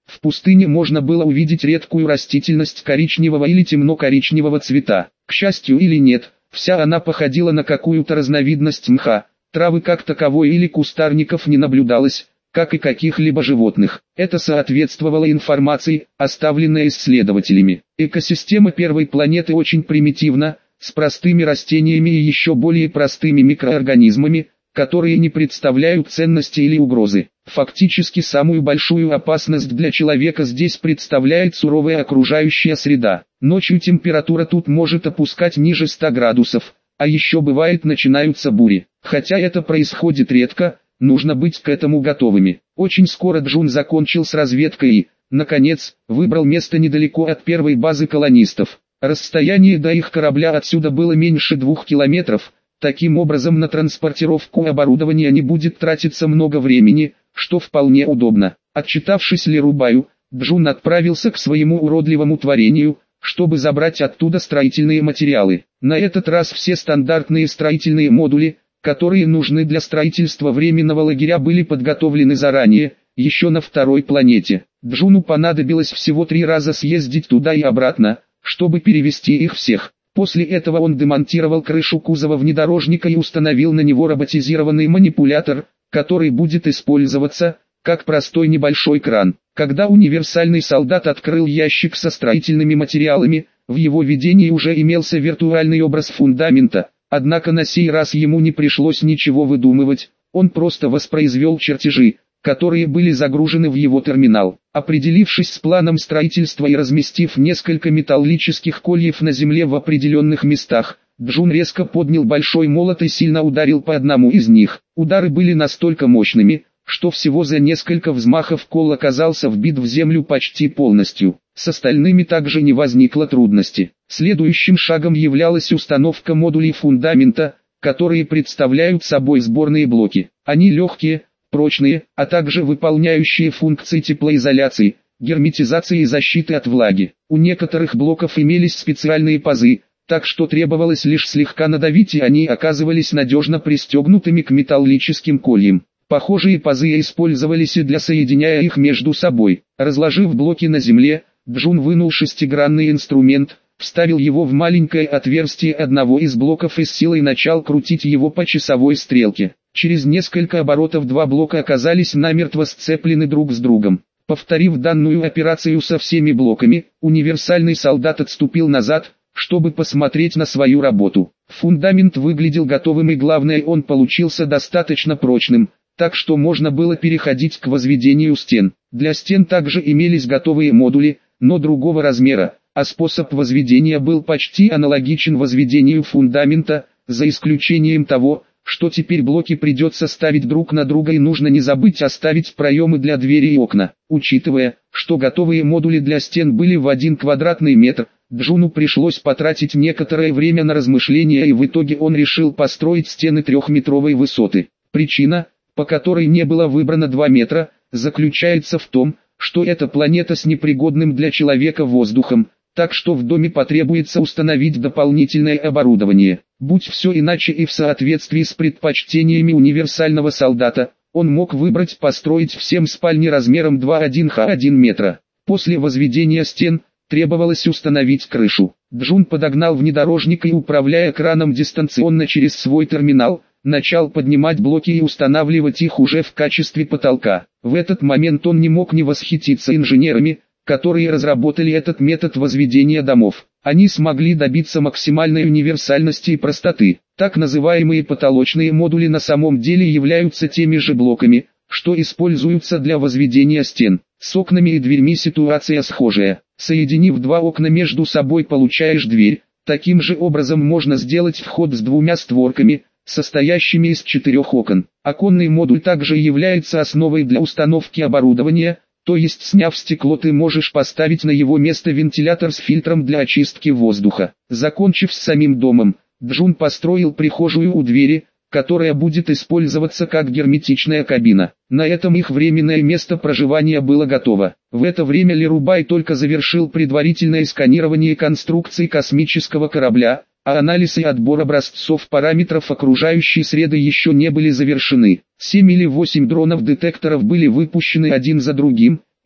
В пустыне можно было увидеть редкую растительность коричневого или темно-коричневого цвета. К счастью или нет, вся она походила на какую-то разновидность мха. Травы как таковой или кустарников не наблюдалось, как и каких-либо животных. Это соответствовало информации, оставленной исследователями. Экосистема первой планеты очень примитивна, с простыми растениями и еще более простыми микроорганизмами, которые не представляют ценности или угрозы. Фактически самую большую опасность для человека здесь представляет суровая окружающая среда. Ночью температура тут может опускать ниже ста градусов, а еще бывает начинаются бури. Хотя это происходит редко, нужно быть к этому готовыми. Очень скоро Джун закончил с разведкой и, наконец, выбрал место недалеко от первой базы колонистов. Расстояние до их корабля отсюда было меньше двух километров, таким образом на транспортировку оборудования не будет тратиться много времени, что вполне удобно. Отчитавшись Лерубаю, Джун отправился к своему уродливому творению, чтобы забрать оттуда строительные материалы. На этот раз все стандартные строительные модули, которые нужны для строительства временного лагеря, были подготовлены заранее, еще на второй планете. Джуну понадобилось всего три раза съездить туда и обратно, чтобы перевести их всех. После этого он демонтировал крышу кузова внедорожника и установил на него роботизированный манипулятор, который будет использоваться, как простой небольшой кран. Когда универсальный солдат открыл ящик со строительными материалами, в его видении уже имелся виртуальный образ фундамента, однако на сей раз ему не пришлось ничего выдумывать, он просто воспроизвел чертежи, которые были загружены в его терминал. Определившись с планом строительства и разместив несколько металлических кольев на земле в определенных местах, Джун резко поднял большой молот и сильно ударил по одному из них. Удары были настолько мощными, что всего за несколько взмахов кол оказался вбит в землю почти полностью. С остальными также не возникло трудности. Следующим шагом являлась установка модулей фундамента, которые представляют собой сборные блоки. Они легкие, прочные, а также выполняющие функции теплоизоляции, герметизации и защиты от влаги. У некоторых блоков имелись специальные пазы, так что требовалось лишь слегка надавить, и они оказывались надежно пристегнутыми к металлическим кольям. Похожие пазы использовались и для соединяя их между собой. Разложив блоки на земле, Джун вынул шестигранный инструмент, вставил его в маленькое отверстие одного из блоков и с силой начал крутить его по часовой стрелке. Через несколько оборотов два блока оказались намертво сцеплены друг с другом. Повторив данную операцию со всеми блоками, универсальный солдат отступил назад, чтобы посмотреть на свою работу. Фундамент выглядел готовым, и главное, он получился достаточно прочным, так что можно было переходить к возведению стен. Для стен также имелись готовые модули, но другого размера, а способ возведения был почти аналогичен возведению фундамента, за исключением того, что теперь блоки придется ставить друг на друга, и нужно не забыть оставить проемы для двери и окна. Учитывая, что готовые модули для стен были в один квадратный метр, Джуну пришлось потратить некоторое время на размышления, и в итоге он решил построить стены трехметровой высоты. Причина, по которой не было выбрано два метра, заключается в том, что эта планета с непригодным для человека воздухом, так что в доме потребуется установить дополнительное оборудование. Будь все иначе и в соответствии с предпочтениями универсального солдата, он мог выбрать построить всем спальни размером два х один метра. После возведения стен, требовалось установить крышу. Джун подогнал внедорожник и, управляя краном дистанционно через свой терминал, начал поднимать блоки и устанавливать их уже в качестве потолка. В этот момент он не мог не восхититься инженерами, которые разработали этот метод возведения домов. Они смогли добиться максимальной универсальности и простоты. Так называемые потолочные модули на самом деле являются теми же блоками, что используются для возведения стен. С окнами и дверьми ситуация схожая. Соединив два окна между собой, получаешь дверь. Таким же образом можно сделать вход с двумя створками, состоящими из четырех окон. Оконный модуль также является основой для установки оборудования, то есть, сняв стекло, ты можешь поставить на его место вентилятор с фильтром для очистки воздуха. Закончив с самим домом, Джун построил прихожую у двери, которая будет использоваться как герметичная кабина. На этом их временное место проживания было готово. В это время Лерубай только завершил предварительное сканирование конструкции космического корабля, а анализ и отбор образцов параметров окружающей среды еще не были завершены. Семь или восемь дронов-детекторов были выпущены один за другим,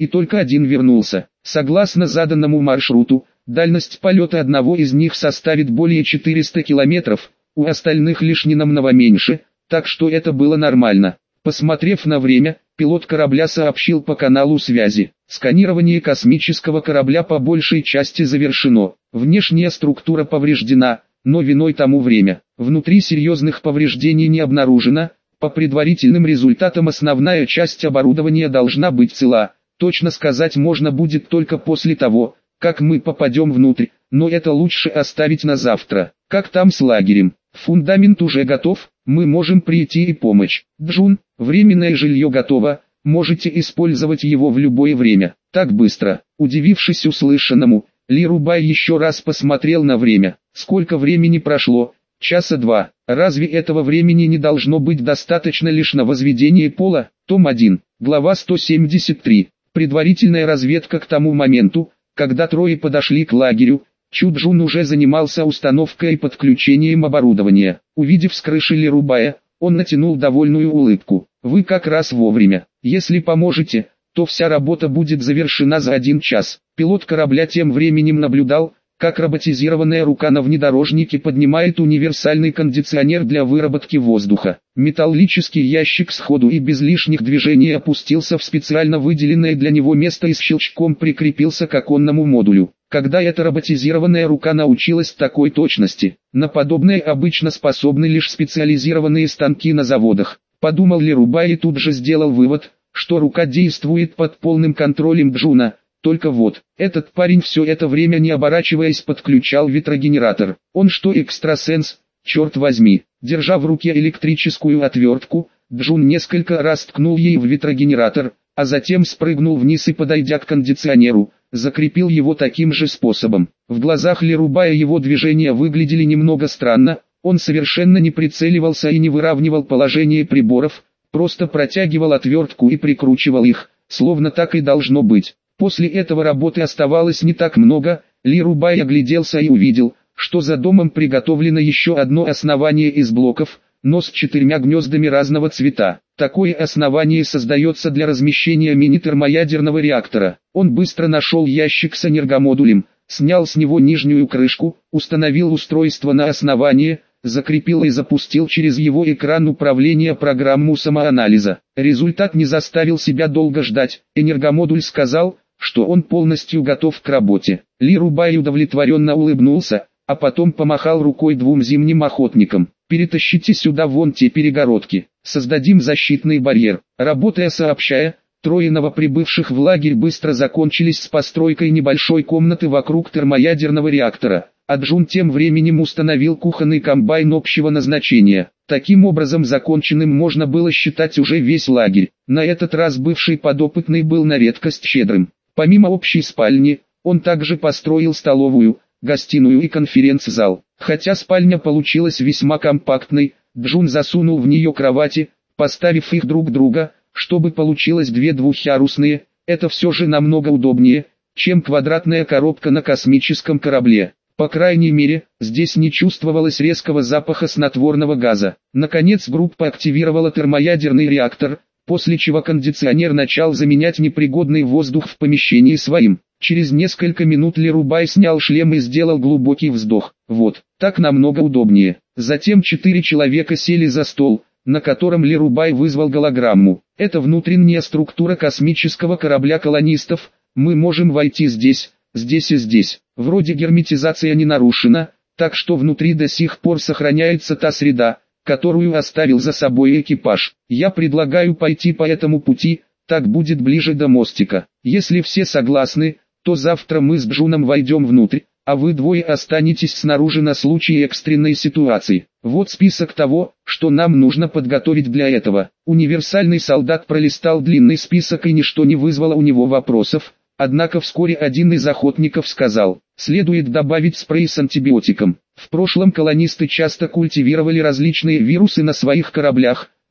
и только один вернулся. Согласно заданному маршруту, дальность полета одного из них составит более четырёхсот километров, у остальных лишь ненамного меньше, так что это было нормально. Посмотрев на время, пилот корабля сообщил по каналу связи: сканирование космического корабля по большей части завершено. Внешняя структура повреждена, но виной тому время. Внутри серьезных повреждений не обнаружено. По предварительным результатам основная часть оборудования должна быть цела. Точно сказать можно будет только после того, как мы попадем внутрь, но это лучше оставить на завтра. Как там с лагерем? Фундамент уже готов, мы можем прийти и помочь. Джун, временное жилье готово, можете использовать его в любое время. Так быстро. Удивившись услышанному, Ли Рубай еще раз посмотрел на время. Сколько времени прошло? Часа два. Разве этого времени не должно быть достаточно лишь на возведение пола? Том один, глава сто семьдесят три. Предварительная разведка. К тому моменту, когда трое подошли к лагерю, Чу Джун уже занимался установкой и подключением оборудования. Увидев с крыши Ли Рубая, он натянул довольную улыбку. «Вы как раз вовремя. Если поможете, то вся работа будет завершена за один час». Пилот корабля тем временем наблюдал, как роботизированная рука на внедорожнике поднимает универсальный кондиционер для выработки воздуха. Металлический ящик сходу и без лишних движений опустился в специально выделенное для него место и с щелчком прикрепился к оконному модулю. Когда эта роботизированная рука научилась такой точности, на подобное обычно способны лишь специализированные станки на заводах. Подумал Ли Рубай и тут же сделал вывод, что рука действует под полным контролем Джуна. Только вот, этот парень все это время не оборачиваясь подключал ветрогенератор. Он что, экстрасенс? Черт возьми. Держа в руке электрическую отвертку, Джун несколько раз ткнул ей в ветрогенератор, а затем спрыгнул вниз и, подойдя к кондиционеру, закрепил его таким же способом. В глазах Ли Рубая его движения выглядели немного странно, он совершенно не прицеливался и не выравнивал положение приборов, просто протягивал отвертку и прикручивал их, словно так и должно быть. После этого работы оставалось не так много. Ли Рубай огляделся и увидел, что за домом приготовлено еще одно основание из блоков, но с четырьмя гнездами разного цвета. Такое основание создается для размещения мини-термоядерного реактора. Он быстро нашел ящик с энергомодулем, снял с него нижнюю крышку, установил устройство на основание, закрепил и запустил через его экран управления программу самоанализа. Результат не заставил себя долго ждать. Энергомодуль сказал, что он полностью готов к работе. Ли Рубай удовлетворенно улыбнулся, а потом помахал рукой двум зимним охотникам. «Перетащите сюда вон те перегородки, создадим защитный барьер». Работая сообщая, трое новоприбывших в лагерь быстро закончились с постройкой небольшой комнаты вокруг термоядерного реактора, а Джун тем временем установил кухонный комбайн общего назначения. Таким образом законченным можно было считать уже весь лагерь. На этот раз бывший подопытный был на редкость щедрым. Помимо общей спальни, он также построил столовую, гостиную и конференц-зал. Хотя спальня получилась весьма компактной, Джун засунул в нее кровати, поставив их друг друга, чтобы получилось две двухъярусные. Это все же намного удобнее, чем квадратная коробка на космическом корабле. По крайней мере, здесь не чувствовалось резкого запаха снотворного газа. Наконец группа активировала термоядерный реактор, после чего кондиционер начал заменять непригодный воздух в помещении своим. Через несколько минут Ли Рубай снял шлем и сделал глубокий вздох. Вот, так намного удобнее. Затем четыре человека сели за стол, на котором Ли Рубай вызвал голограмму. Это внутренняя структура космического корабля колонистов. Мы можем войти здесь, здесь и здесь. Вроде герметизация не нарушена, так что внутри до сих пор сохраняется та среда, которую оставил за собой экипаж. Я предлагаю пойти по этому пути, так будет ближе до мостика. Если все согласны, то завтра мы с Джуном войдем внутрь, а вы двое останетесь снаружи на случай экстренной ситуации. Вот список того, что нам нужно подготовить для этого. Универсальный солдат пролистал длинный список и ничто не вызвало у него вопросов. Однако вскоре один из охотников сказал, следует добавить спрей с антибиотиком. В прошлом колонисты часто культивировали различные вирусы на своих кораблях,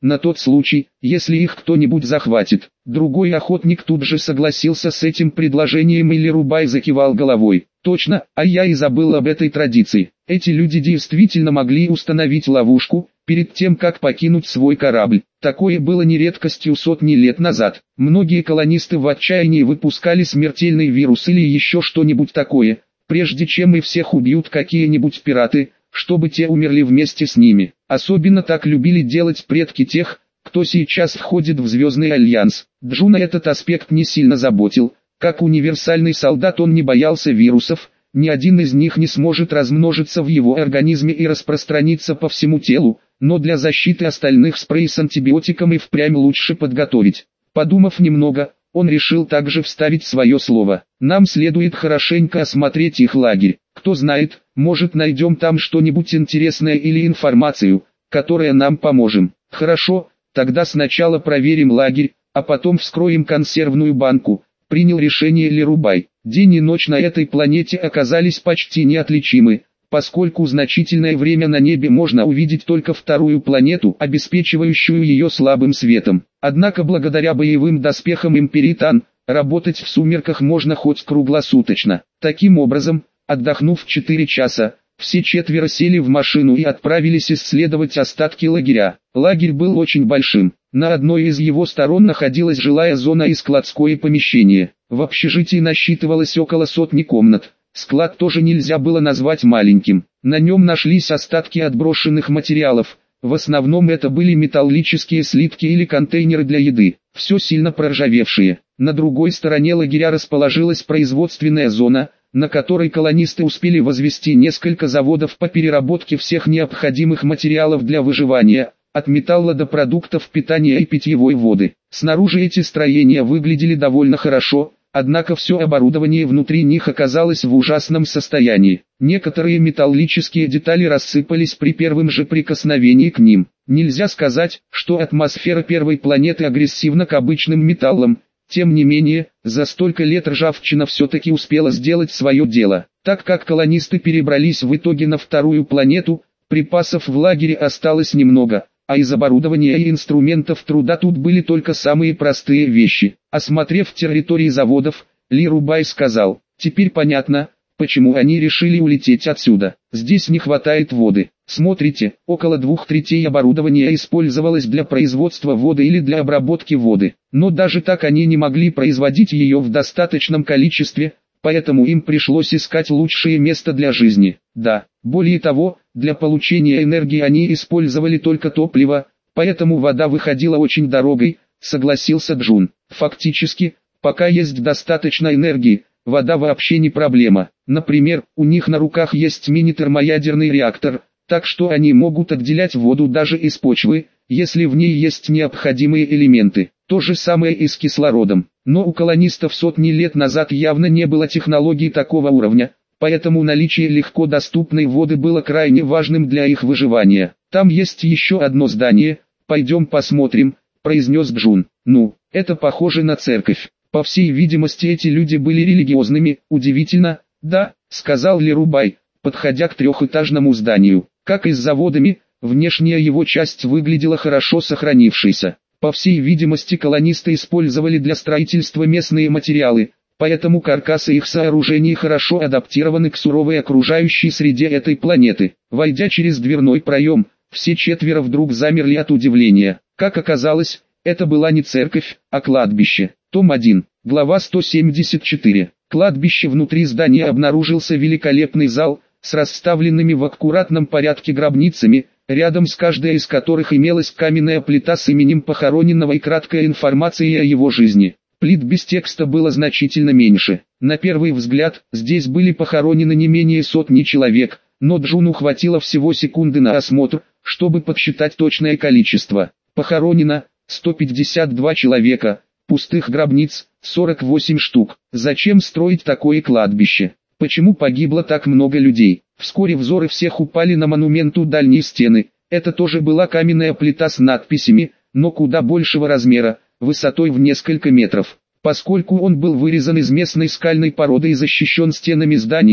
на тот случай, если их кто-нибудь захватит. Другой охотник тут же согласился с этим предложением, и Лерубай закивал головой. Точно, а я и забыл об этой традиции. Эти люди действительно могли установить ловушку перед тем, как покинуть свой корабль. Такое было не редкостью сотни лет назад. Многие колонисты в отчаянии выпускали смертельный вирус или еще что-нибудь такое, прежде чем и всех убьют какие-нибудь пираты, чтобы те умерли вместе с ними. Особенно так любили делать предки тех, кто сейчас входит в Звездный Альянс. Джуна этот аспект не сильно заботил. Как универсальный солдат он не боялся вирусов, ни один из них не сможет размножиться в его организме и распространиться по всему телу, но для защиты остальных спрей с антибиотиком и впрямь лучше подготовить. Подумав немного, он решил также вставить свое слово. Нам следует хорошенько осмотреть их лагерь. Кто знает, может найдем там что-нибудь интересное или информацию, которая нам поможет. Хорошо, тогда сначала проверим лагерь, а потом вскроем консервную банку. Принял решение Лерубай. День и ночь на этой планете оказались почти неотличимы, поскольку значительное время на небе можно увидеть только вторую планету, обеспечивающую ее слабым светом. Однако благодаря боевым доспехам Империтан, работать в сумерках можно хоть круглосуточно. Таким образом, отдохнув четыре часа, все четверо сели в машину и отправились исследовать остатки лагеря. Лагерь был очень большим. На одной из его сторон находилась жилая зона и складское помещение. В общежитии насчитывалось около сотни комнат. Склад тоже нельзя было назвать маленьким. На нем нашлись остатки отброшенных материалов. В основном это были металлические слитки или контейнеры для еды, все сильно проржавевшие. На другой стороне лагеря расположилась производственная зона, на которой колонисты успели возвести несколько заводов по переработке всех необходимых материалов для выживания, от металла до продуктов питания и питьевой воды. Снаружи эти строения выглядели довольно хорошо, однако все оборудование внутри них оказалось в ужасном состоянии. Некоторые металлические детали рассыпались при первом же прикосновении к ним. Нельзя сказать, что атмосфера первой планеты агрессивна к обычным металлам. Тем не менее, за столько лет ржавчина все-таки успела сделать свое дело. Так как колонисты перебрались в итоге на вторую планету, припасов в лагере осталось немного, а из оборудования и инструментов труда тут были только самые простые вещи. Осмотрев территории заводов, Лерубай сказал: «Теперь понятно, почему они решили улететь отсюда. Здесь не хватает воды. Смотрите, около двух третей оборудования использовалось для производства воды или для обработки воды. Но даже так они не могли производить ее в достаточном количестве, поэтому им пришлось искать лучшее место для жизни. Да, более того, для получения энергии они использовали только топливо, поэтому вода выходила очень дорогой», — согласился Джун. «Фактически, пока есть достаточно энергии, вода вообще не проблема. Например, у них на руках есть мини-термоядерный реактор, так что они могут отделять воду даже из почвы, если в ней есть необходимые элементы. То же самое и с кислородом. Но у колонистов сотни лет назад явно не было технологий такого уровня, поэтому наличие легко доступной воды было крайне важным для их выживания. Там есть еще одно здание, пойдем посмотрим», — произнес Джун. «Ну, это похоже на церковь. По всей видимости, эти люди были религиозными». «Удивительно, да», — сказал Лерубай, подходя к трехэтажному зданию. Как и с заводами, внешняя его часть выглядела хорошо сохранившейся. По всей видимости, колонисты использовали для строительства местные материалы, поэтому каркасы их сооружений хорошо адаптированы к суровой окружающей среде этой планеты. Войдя через дверной проем, все четверо вдруг замерли от удивления. Как оказалось, это была не церковь, а кладбище. Том один, глава сто семьдесят четыре. Кладбище. Внутри здания обнаружился великолепный зал, с расставленными в аккуратном порядке гробницами, рядом с каждой из которых имелась каменная плита с именем похороненного и краткая информация о его жизни. Плит без текста было значительно меньше. На первый взгляд, здесь были похоронены не менее сотни человек, но Джуну хватило всего секунды на осмотр, чтобы подсчитать точное количество. Похоронено сто пятьдесят два человека, пустых гробниц сорок восемь штук. Зачем строить такое кладбище? Почему погибло так много людей? Вскоре взоры всех упали на монумент у дальней стены. Это тоже была каменная плита с надписями, но куда большего размера, высотой в несколько метров. Поскольку он был вырезан из местной скальной породы и защищен стенами здания,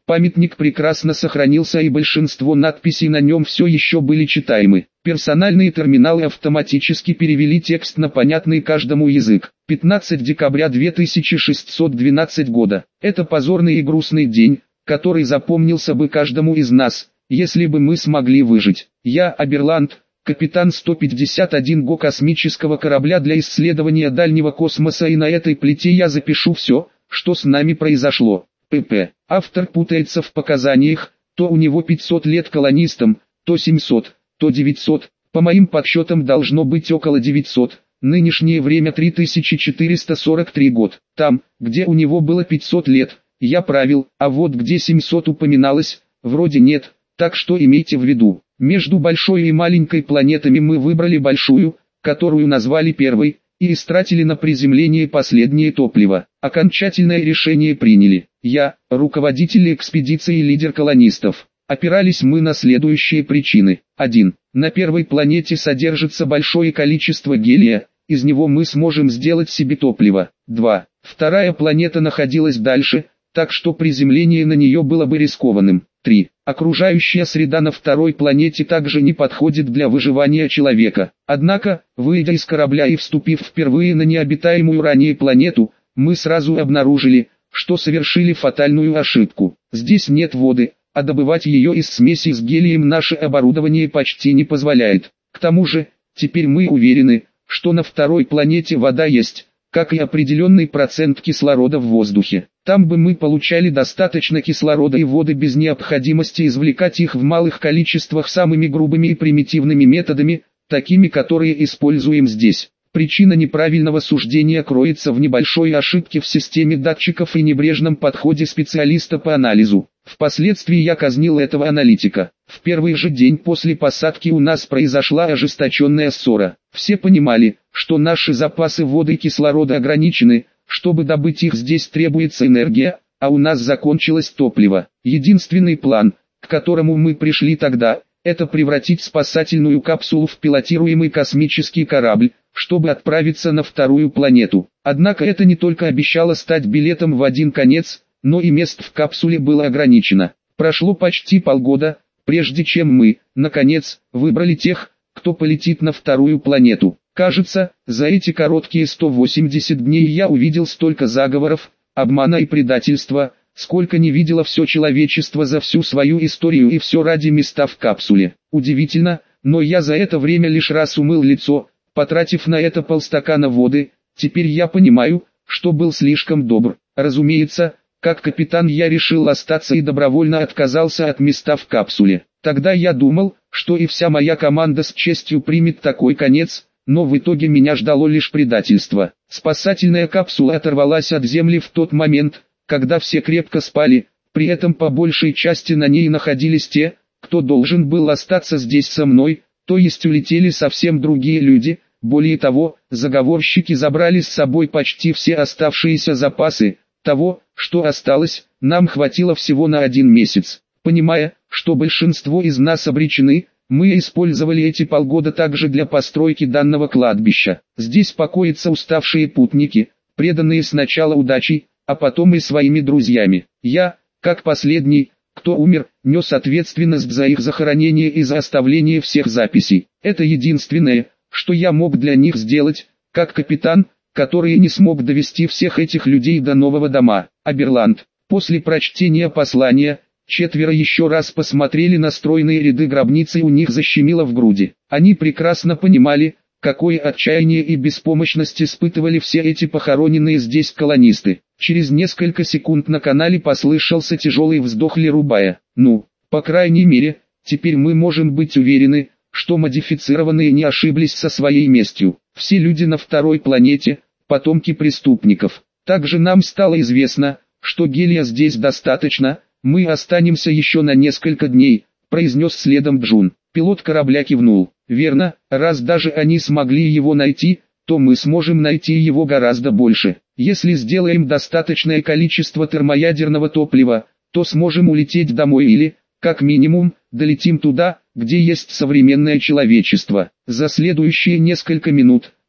Памятник прекрасно сохранился и большинство надписей на нем все еще были читаемы. Персональные терминалы автоматически перевели текст на понятный каждому язык. пятнадцатого декабря две тысячи шестьсот двенадцатого года. Это позорный и грустный день, который запомнился бы каждому из нас, если бы мы смогли выжить. Я, Аберланд, капитан сто пятьдесят один го космического корабля для исследования дальнего космоса, и на этой плите я запишу все, что с нами произошло. ПП. Автор путается в показаниях, то у него пятьсот лет колонистам, то семьсот, то девятьсот, по моим подсчетам должно быть около девятьсот, нынешнее время три тысячи четыреста сорок три год. Там, где у него было пятьсот лет, я правил, а вот где семьсот упоминалось, вроде нет, так что имейте в виду. Между большой и маленькой планетами мы выбрали большую, которую назвали первой, и истратили на приземление последнее топливо. Окончательное решение приняли. Я, руководитель экспедиции и лидер колонистов. Опирались мы на следующие причины. один. На первой планете содержится большое количество гелия, из него мы сможем сделать себе топливо. два. Вторая планета находилась дальше, так что приземление на нее было бы рискованным. три. Окружающая среда на второй планете также не подходит для выживания человека. Однако, выйдя из корабля и вступив впервые на необитаемую ранее планету, мы сразу обнаружили, что совершили фатальную ошибку. Здесь нет воды, а добывать ее из смеси с гелием наше оборудование почти не позволяет. К тому же, теперь мы уверены, что на второй планете вода есть, как и определенный процент кислорода в воздухе. Там бы мы получали достаточно кислорода и воды без необходимости извлекать их в малых количествах самыми грубыми и примитивными методами, такими, которые используем здесь. Причина неправильного суждения кроется в небольшой ошибке в системе датчиков и небрежном подходе специалиста по анализу. Впоследствии я казнил этого аналитика. В первый же день после посадки у нас произошла ожесточенная ссора. Все понимали, что наши запасы воды и кислорода ограничены, чтобы добыть их здесь требуется энергия, а у нас закончилось топливо. Единственный план, к которому мы пришли тогда, это превратить спасательную капсулу в пилотируемый космический корабль, чтобы отправиться на вторую планету. Однако это не только обещало стать билетом в один конец, но и мест в капсуле было ограничено. Прошло почти полгода, прежде чем мы, наконец, выбрали тех, кто полетит на вторую планету. Кажется, за эти короткие сто восемьдесят дней я увидел столько заговоров, обмана и предательства, сколько не видело все человечество за всю свою историю, и все ради места в капсуле. Удивительно, но я за это время лишь раз умыл лицо, потратив на это полстакана воды. Теперь я понимаю, что был слишком добр. Разумеется, как капитан я решил остаться и добровольно отказался от места в капсуле. Тогда я думал, что и вся моя команда с честью примет такой конец, но в итоге меня ждало лишь предательство. Спасательная капсула оторвалась от земли в тот момент, когда все крепко спали, при этом по большей части на ней находились те, кто должен был остаться здесь со мной, то есть улетели совсем другие люди. Более того, заговорщики забрали с собой почти все оставшиеся запасы. Того, что осталось, нам хватило всего на один месяц. Понимая, что большинство из нас обречены, мы использовали эти полгода также для постройки данного кладбища. Здесь покоятся уставшие путники, преданные сначала удачей, а потом и своими друзьями. Я, как последний, кто умер, нес ответственность за их захоронение и за оставление всех записей. Это единственное, что я мог для них сделать, как капитан, который не смог довести всех этих людей до нового дома. Аберланд. После прочтения послания, четверо еще раз посмотрели на стройные ряды гробниц, и у них защемило в груди. Они прекрасно понимали, какое отчаяние и беспомощность испытывали все эти похороненные здесь колонисты. Через несколько секунд на канале послышался тяжелый вздох Лерубая. Ну, по крайней мере, теперь мы можем быть уверены, что модифицированные не ошиблись со своей местью. Все люди на второй планете – потомки преступников. Также нам стало известно, что гелия здесь достаточно, мы останемся еще на несколько дней, произнес следом Джун. Пилот корабля кивнул. Верно, раз даже они смогли его найти, то мы сможем найти его гораздо больше. Если сделаем достаточное количество термоядерного топлива, то сможем улететь домой или, как минимум, долетим туда, где есть современное человечество. За следующие несколько минут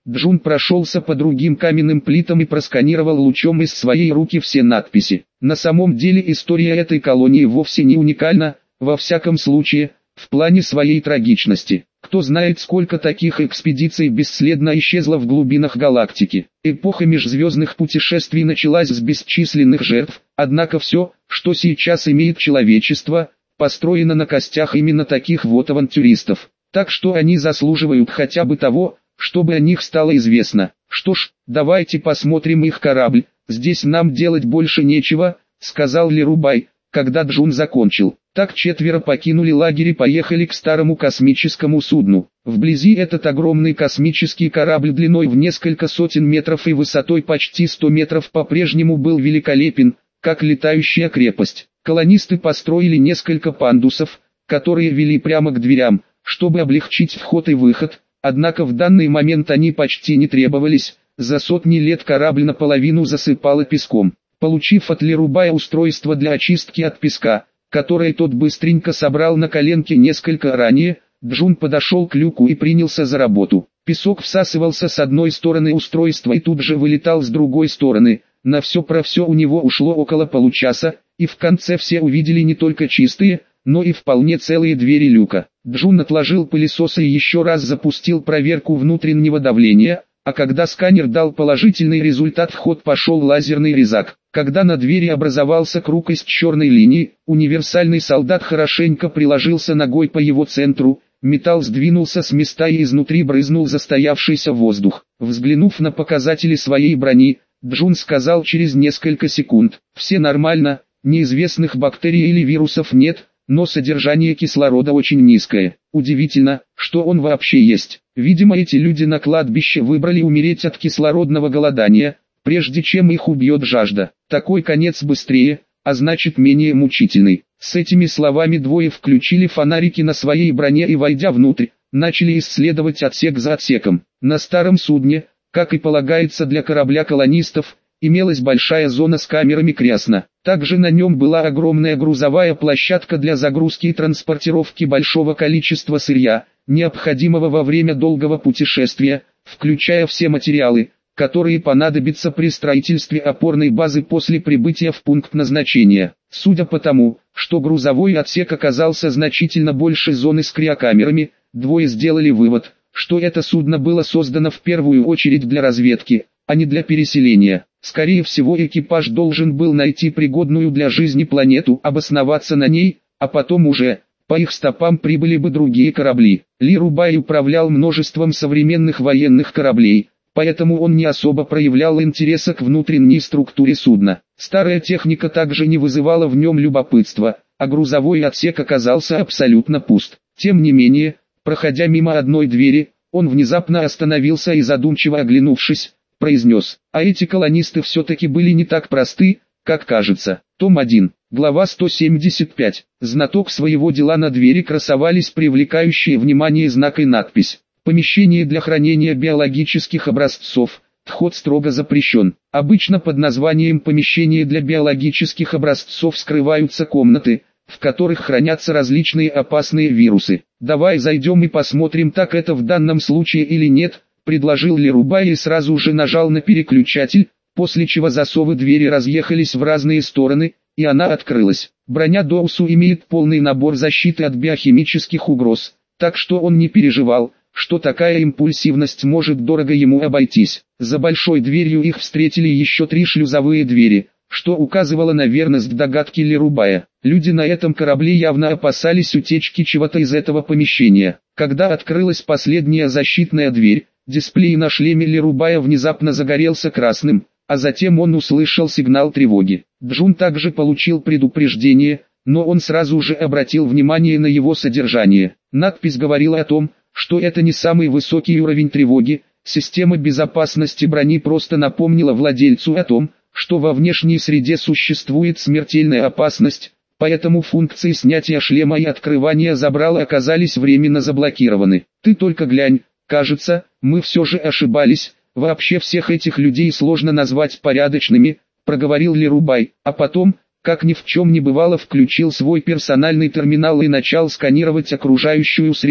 Джун прошелся по другим каменным плитам и просканировал лучом из своей руки все надписи. На самом деле история этой колонии вовсе не уникальна, во всяком случае, в плане своей трагичности. Кто знает, сколько таких экспедиций бесследно исчезло в глубинах галактики. Эпоха межзвездных путешествий началась с бесчисленных жертв, однако все, что сейчас имеет человечество, построено на костях именно таких вот авантюристов. Так что они заслуживают хотя бы того, чтобы о них стало известно. Что ж, давайте посмотрим их корабль, здесь нам делать больше нечего, сказал Лерубай, когда Джун закончил. Так четверо покинули лагерь и поехали к старому космическому судну. Вблизи этот огромный космический корабль длиной в несколько сотен метров и высотой почти сто метров по-прежнему был великолепен, как летающая крепость. Колонисты построили несколько пандусов, которые вели прямо к дверям, чтобы облегчить вход и выход, однако в данный момент они почти не требовались, за сотни лет корабль наполовину засыпало песком. Получив от Лерубая устройство для очистки от песка, которое тот быстренько собрал на коленке несколько ранее, Джун подошел к люку и принялся за работу. Песок всасывался с одной стороны устройства и тут же вылетал с другой стороны. На все про все у него ушло около получаса, и в конце все увидели не только чистые, но и вполне целые двери люка. Джун отложил пылесос и еще раз запустил проверку внутреннего давления, а когда сканер дал положительный результат, в ход пошел лазерный резак. Когда на двери образовался круг из черной линии, универсальный солдат хорошенько приложился ногой по его центру, металл сдвинулся с места и изнутри брызнул застоявшийся воздух. Взглянув на показатели своей брони, Джун сказал через несколько секунд: «Все нормально, неизвестных бактерий или вирусов нет, но содержание кислорода очень низкое. Удивительно, что он вообще есть. Видимо, эти люди на кладбище выбрали умереть от кислородного голодания, прежде чем их убьет жажда. Такой конец быстрее, а значит менее мучительный». С этими словами двое включили фонарики на своей броне и, войдя внутрь, начали исследовать отсек за отсеком. На старом судне, как и полагается для корабля колонистов, имелась большая зона с камерами Крясна. Также на нем была огромная грузовая площадка для загрузки и транспортировки большого количества сырья, необходимого во время долгого путешествия, включая все материалы, которые понадобятся при строительстве опорной базы после прибытия в пункт назначения. Судя по тому, что грузовой отсек оказался значительно больше зоны с криокамерами, двое сделали вывод, что это судно было создано в первую очередь для разведки, а не для переселения. Скорее всего, экипаж должен был найти пригодную для жизни планету, обосноваться на ней, а потом уже, по их стопам прибыли бы другие корабли. Лерубай управлял множеством современных военных кораблей, поэтому он не особо проявлял интереса к внутренней структуре судна. Старая техника также не вызывала в нем любопытства, а грузовой отсек оказался абсолютно пуст. Тем не менее, проходя мимо одной двери, он внезапно остановился и, задумчиво оглянувшись, произнес: «А эти колонисты все-таки были не так просты, как кажется». Том один, глава сто семьдесят пять. Знаток своего дела. На двери красовались привлекающие внимание знак и надпись: «Помещение для хранения биологических образцов. Вход строго запрещен». Обычно под названием «помещение для биологических образцов» скрываются комнаты, в которых хранятся различные опасные вирусы. «Давай зайдем и посмотрим, так это в данном случае или нет», — предложил Лерубай и сразу же нажал на переключатель, после чего засовы двери разъехались в разные стороны, и она открылась. Броня Доусу имеет полный набор защиты от биохимических угроз, так что он не переживал, что такая импульсивность может дорого ему обойтись. За большой дверью их встретили еще три шлюзовые двери, что указывало на верность догадки Лерубая. Люди на этом корабле явно опасались утечки чего-то из этого помещения. Когда открылась последняя защитная дверь, дисплей на шлеме Лерубая внезапно загорелся красным, а затем он услышал сигнал тревоги. Джун также получил предупреждение, но он сразу же обратил внимание на его содержание. Надпись говорила о том, что это не самый высокий уровень тревоги. Система безопасности брони просто напомнила владельцу о том, что во внешней среде существует смертельная опасность, поэтому функции снятия шлема и открывания забрала оказались временно заблокированы. «Ты только глянь, кажется, мы все же ошибались, вообще всех этих людей сложно назвать порядочными», — проговорил Лерубай, а потом, как ни в чем не бывало, включил свой персональный терминал и начал сканировать окружающую среду.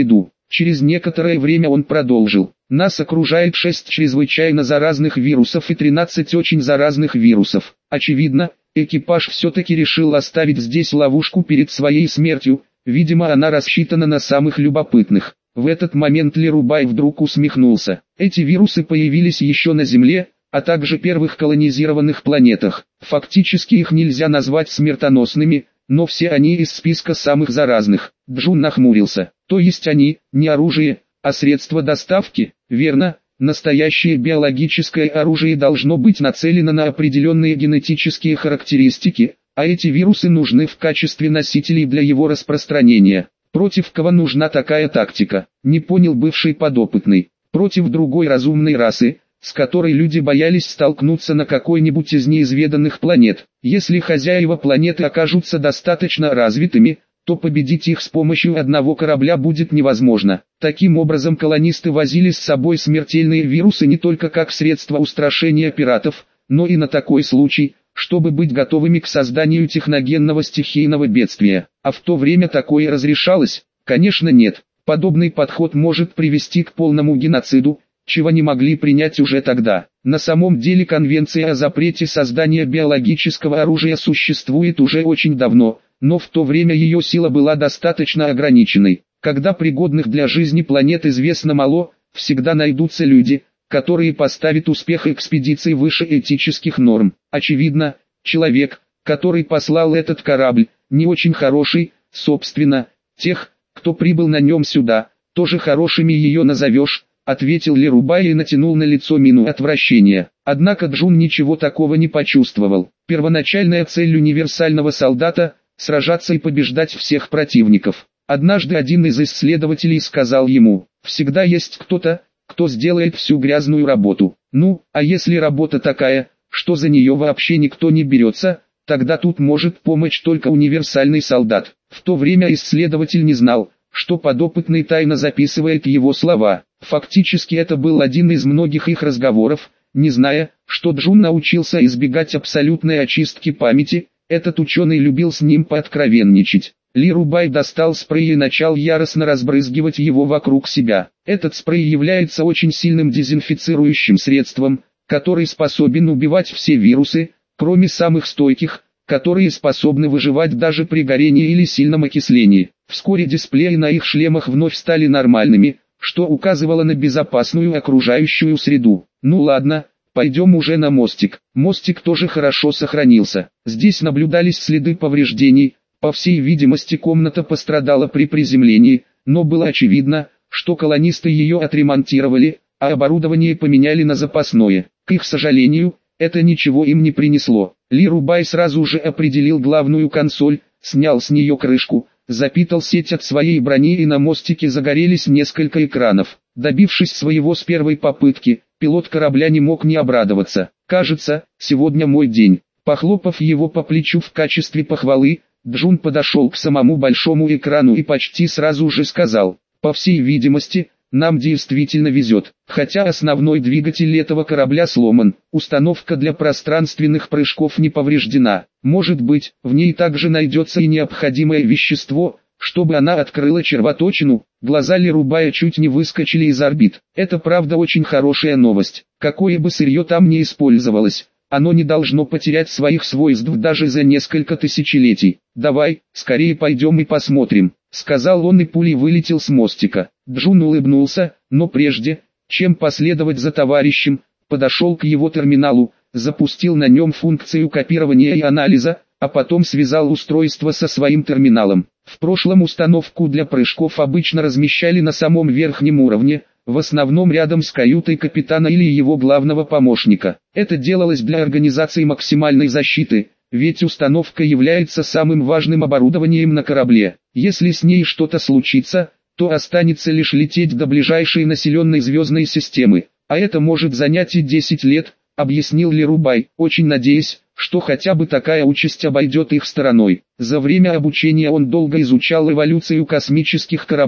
Через некоторое время он продолжил. Нас окружает шесть чрезвычайно заразных вирусов и тринадцать очень заразных вирусов. Очевидно, экипаж все-таки решил оставить здесь ловушку перед своей смертью, видимо она рассчитана на самых любопытных. В этот момент Лерубай вдруг усмехнулся. Эти вирусы появились еще на Земле, а также первых колонизированных планетах. Фактически их нельзя назвать смертоносными, но все они из списка самых заразных. Джун нахмурился. То есть они, не оружие, а средства доставки? Верно, настоящее биологическое оружие должно быть нацелено на определенные генетические характеристики, а эти вирусы нужны в качестве носителей для его распространения. Против кого нужна такая тактика? Не понял бывший подопытный. Против другой разумной расы, с которой люди боялись столкнуться на какой-нибудь из неизведанных планет. Если хозяева планеты окажутся достаточно развитыми, то победить их с помощью одного корабля будет невозможно. Таким образом колонисты возили с собой смертельные вирусы не только как средство устрашения пиратов, но и на такой случай, чтобы быть готовыми к созданию техногенного стихийного бедствия. А в то время такое разрешалось? Конечно нет. Подобный подход может привести к полному геноциду, чего не могли принять уже тогда. На самом деле конвенция о запрете создания биологического оружия существует уже очень давно, но в то время ее сила была достаточно ограниченной. Когда пригодных для жизни планет известно мало, всегда найдутся люди, которые поставят успех экспедиции выше этических норм. Очевидно, человек, который послал этот корабль, не очень хороший, собственно, тех, кто прибыл на нем сюда, тоже хорошими ее назовешь, ответил Лерубай и натянул на лицо мину отвращения. Однако Джун ничего такого не почувствовал. Первоначальная цель универсального солдата – сражаться и побеждать всех противников. Однажды один из исследователей сказал ему: «Всегда есть кто-то, кто сделает всю грязную работу. Ну, а если работа такая, что за нее вообще никто не берется, тогда тут может помочь только универсальный солдат». В то время исследователь не знал, что подопытный тайно записывает его слова. Фактически это был один из многих их разговоров. Не зная, что Джун научился избегать абсолютной очистки памяти, этот ученый любил с ним пооткровенничать. Лерубай достал спрей и начал яростно разбрызгивать его вокруг себя. Этот спрей является очень сильным дезинфицирующим средством, который способен убивать все вирусы, кроме самых стойких, которые способны выживать даже при горении или сильном окислении. Вскоре дисплеи на их шлемах вновь стали нормальными, что указывало на безопасную окружающую среду. Ну ладно, пойдем уже на мостик. Мостик тоже хорошо сохранился. Здесь наблюдались следы повреждений. По всей видимости, комната пострадала при приземлении, но было очевидно, что колонисты ее отремонтировали, а оборудование поменяли на запасное. К их сожалению, это ничего им не принесло. Лерубай сразу же определил главную консоль, снял с нее крышку, запитал сеть от своей брони и на мостике загорелись несколько экранов. Добившись своего с первой попытки, пилот корабля не мог не обрадоваться. «Кажется, сегодня мой день». Похлопав его по плечу в качестве похвалы, Джун подошел к самому большому экрану и почти сразу же сказал: «По всей видимости, нам действительно везет. Хотя основной двигатель этого корабля сломан, установка для пространственных прыжков не повреждена. Может быть, в ней также найдется и необходимое вещество, чтобы она открыла червоточину». Глаза Лерубая чуть не выскочили из орбит. Это правда очень хорошая новость. Какое бы сырье там ни использовалось, оно не должно потерять своих свойств даже за несколько тысячелетий. «Давай, скорее пойдем и посмотрим», — сказал он и пулей вылетел с мостика. Джун улыбнулся, но прежде, чем последовать за товарищем, подошел к его терминалу, запустил на нем функцию копирования и анализа, а потом связал устройство со своим терминалом. В прошлом установку для прыжков обычно размещали на самом верхнем уровне, в основном рядом с каютой капитана или его главного помощника. Это делалось для организации максимальной защиты, ведь установка является самым важным оборудованием на корабле. Если с ней что-то случится, то останется лишь лететь до ближайшей населенной звездной системы, а это может занять и десять лет, объяснил Лерубай, очень надеясь, что хотя бы такая участь обойдет их стороной. За время обучения он долго изучал эволюцию космических кораблей,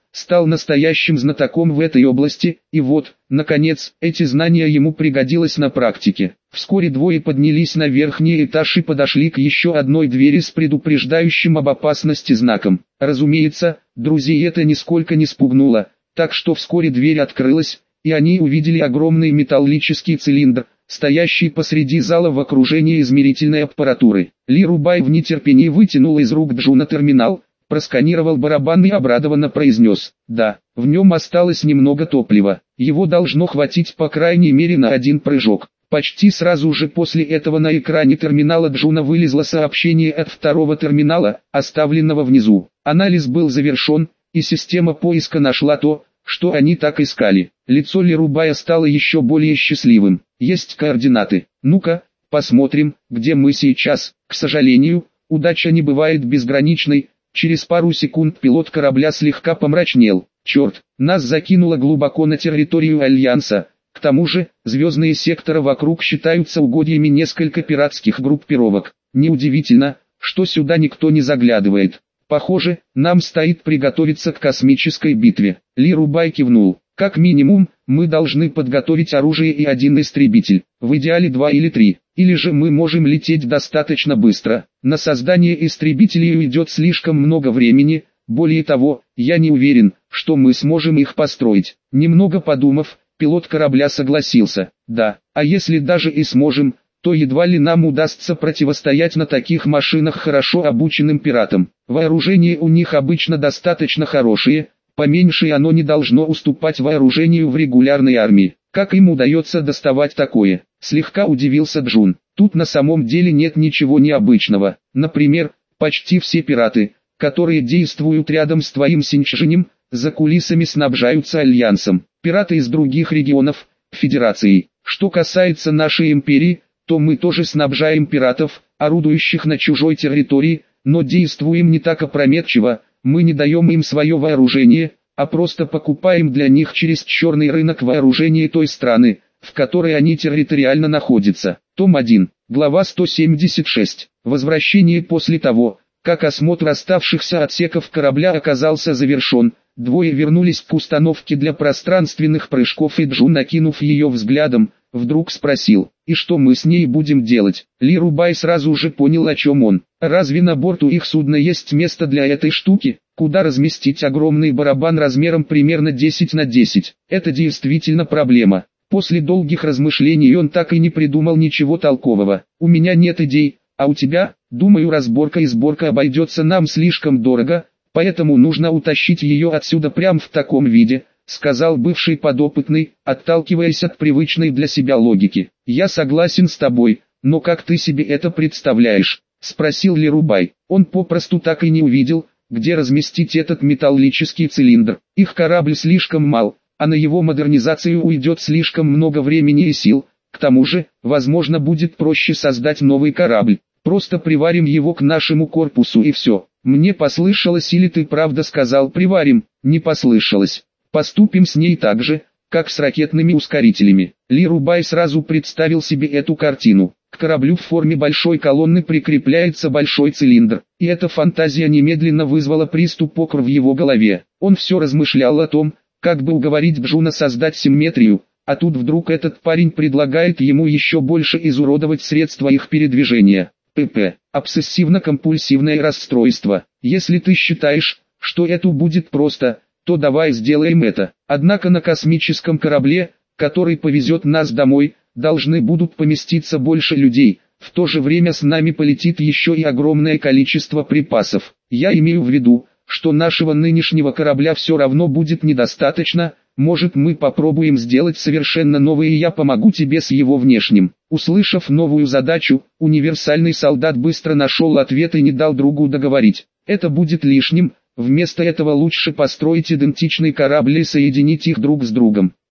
стал настоящим знатоком в этой области, и вот, наконец, эти знания ему пригодились на практике. Вскоре двое поднялись на верхний этаж и подошли к еще одной двери с предупреждающим об опасности знаком. Разумеется, друзей это нисколько не спугнуло, так что вскоре дверь открылась, и они увидели огромный металлический цилиндр, стоящий посреди зала в окружении измерительной аппаратуры. Ли Рубай в нетерпении вытянул из рук Джуна терминал, просканировал барабан и обрадованно произнес: «Да, в нем осталось немного топлива, его должно хватить по крайней мере на один прыжок». Почти сразу же после этого на экране терминала Джуна вылезло сообщение от второго терминала, оставленного внизу. Анализ был завершен, и система поиска нашла то, что они так искали. Лицо Ли Рубая стало еще более счастливым. «Есть координаты. Ну-ка, посмотрим, где мы сейчас». К сожалению, удача не бывает безграничной. Через пару секунд пилот корабля слегка помрачнел. «Черт, нас закинуло глубоко на территорию Альянса. К тому же, звездные секторы вокруг считаются угодьями нескольких пиратских группировок. Неудивительно, что сюда никто не заглядывает. Похоже, нам стоит приготовиться к космической битве». Ли Рубай кивнул. «Как минимум, мы должны подготовить оружие и один истребитель, в идеале два или три, или же мы можем лететь достаточно быстро. На создание истребителей уйдет слишком много времени, более того, я не уверен, что мы сможем их построить». Немного подумав, пилот корабля согласился. «Да, а если даже и сможем, то едва ли нам удастся противостоять на таких машинах хорошо обученным пиратам. Вооружение у них обычно достаточно хорошее, поменьше оно не должно уступать вооружению в регулярной армии. Как им удается доставать такое?» Слегка удивился Джун. «Тут на самом деле нет ничего необычного. Например, почти все пираты, которые действуют рядом с твоим Синчжинем, за кулисами снабжаются Альянсом. Пираты из других регионов – Федерацией. Что касается нашей империи, то мы тоже снабжаем пиратов, орудующих на чужой территории, но действуем не так опрометчиво. Мы не даем им свое вооружение, а просто покупаем для них через черный рынок вооружение той страны, в которой они территориально находятся». Том один, глава сто семьдесят шесть. Возвращение. После того, как осмотр оставшихся отсеков корабля оказался завершен, двое вернулись к установке для пространственных прыжков, и Джун, накинув ее взглядом, вдруг спросил: «И что мы с ней будем делать?» Ли Рубай сразу же понял, о чем он. «Разве на борту их судна есть место для этой штуки? Куда разместить огромный барабан размером примерно десять на десять? Это действительно проблема». После долгих размышлений он так и не придумал ничего толкового. «У меня нет идей, а у тебя? Думаю, разборка и сборка обойдется нам слишком дорого, поэтому нужно утащить ее отсюда прямо в таком виде», сказал бывший подопытный, отталкиваясь от привычной для себя логики. «Я согласен с тобой, но как ты себе это представляешь?» спросил Ли Рубай. Он попросту так и не увидел, где разместить этот металлический цилиндр. Их корабль слишком мал, а на его модернизацию уйдет слишком много времени и сил. К тому же, возможно, будет проще создать новый корабль. Просто приварим его к нашему корпусу и все. Мне послышалось, или ты правда сказал приварим? Не послышалось. Поступим с ней так же, как с ракетными ускорителями. Ли Рубай сразу представил себе эту картину. К кораблю в форме большой колонны прикрепляется большой цилиндр, и эта фантазия немедленно вызвала приступ окр в его голове. Он все размышлял о том, как бы уговорить Джуна создать симметрию, а тут вдруг этот парень предлагает ему еще больше изуродовать средства их передвижения. ПП. Обсессивно-компульсивное расстройство. Если ты считаешь, что это будет просто, то давай сделаем это. Однако на космическом корабле, который повезет нас домой, должны будут поместиться больше людей. В то же время с нами полетит еще и огромное количество припасов. Я имею в виду, что нашего нынешнего корабля все равно будет недостаточно. Может, мы попробуем сделать совершенно новый, и я помогу тебе с его внешним. Услышав новую задачу, универсальный солдат быстро нашел ответ и не дал другу договорить. Это будет лишним. Вместо этого лучше построить идентичный корабль и соединить их друг с другом.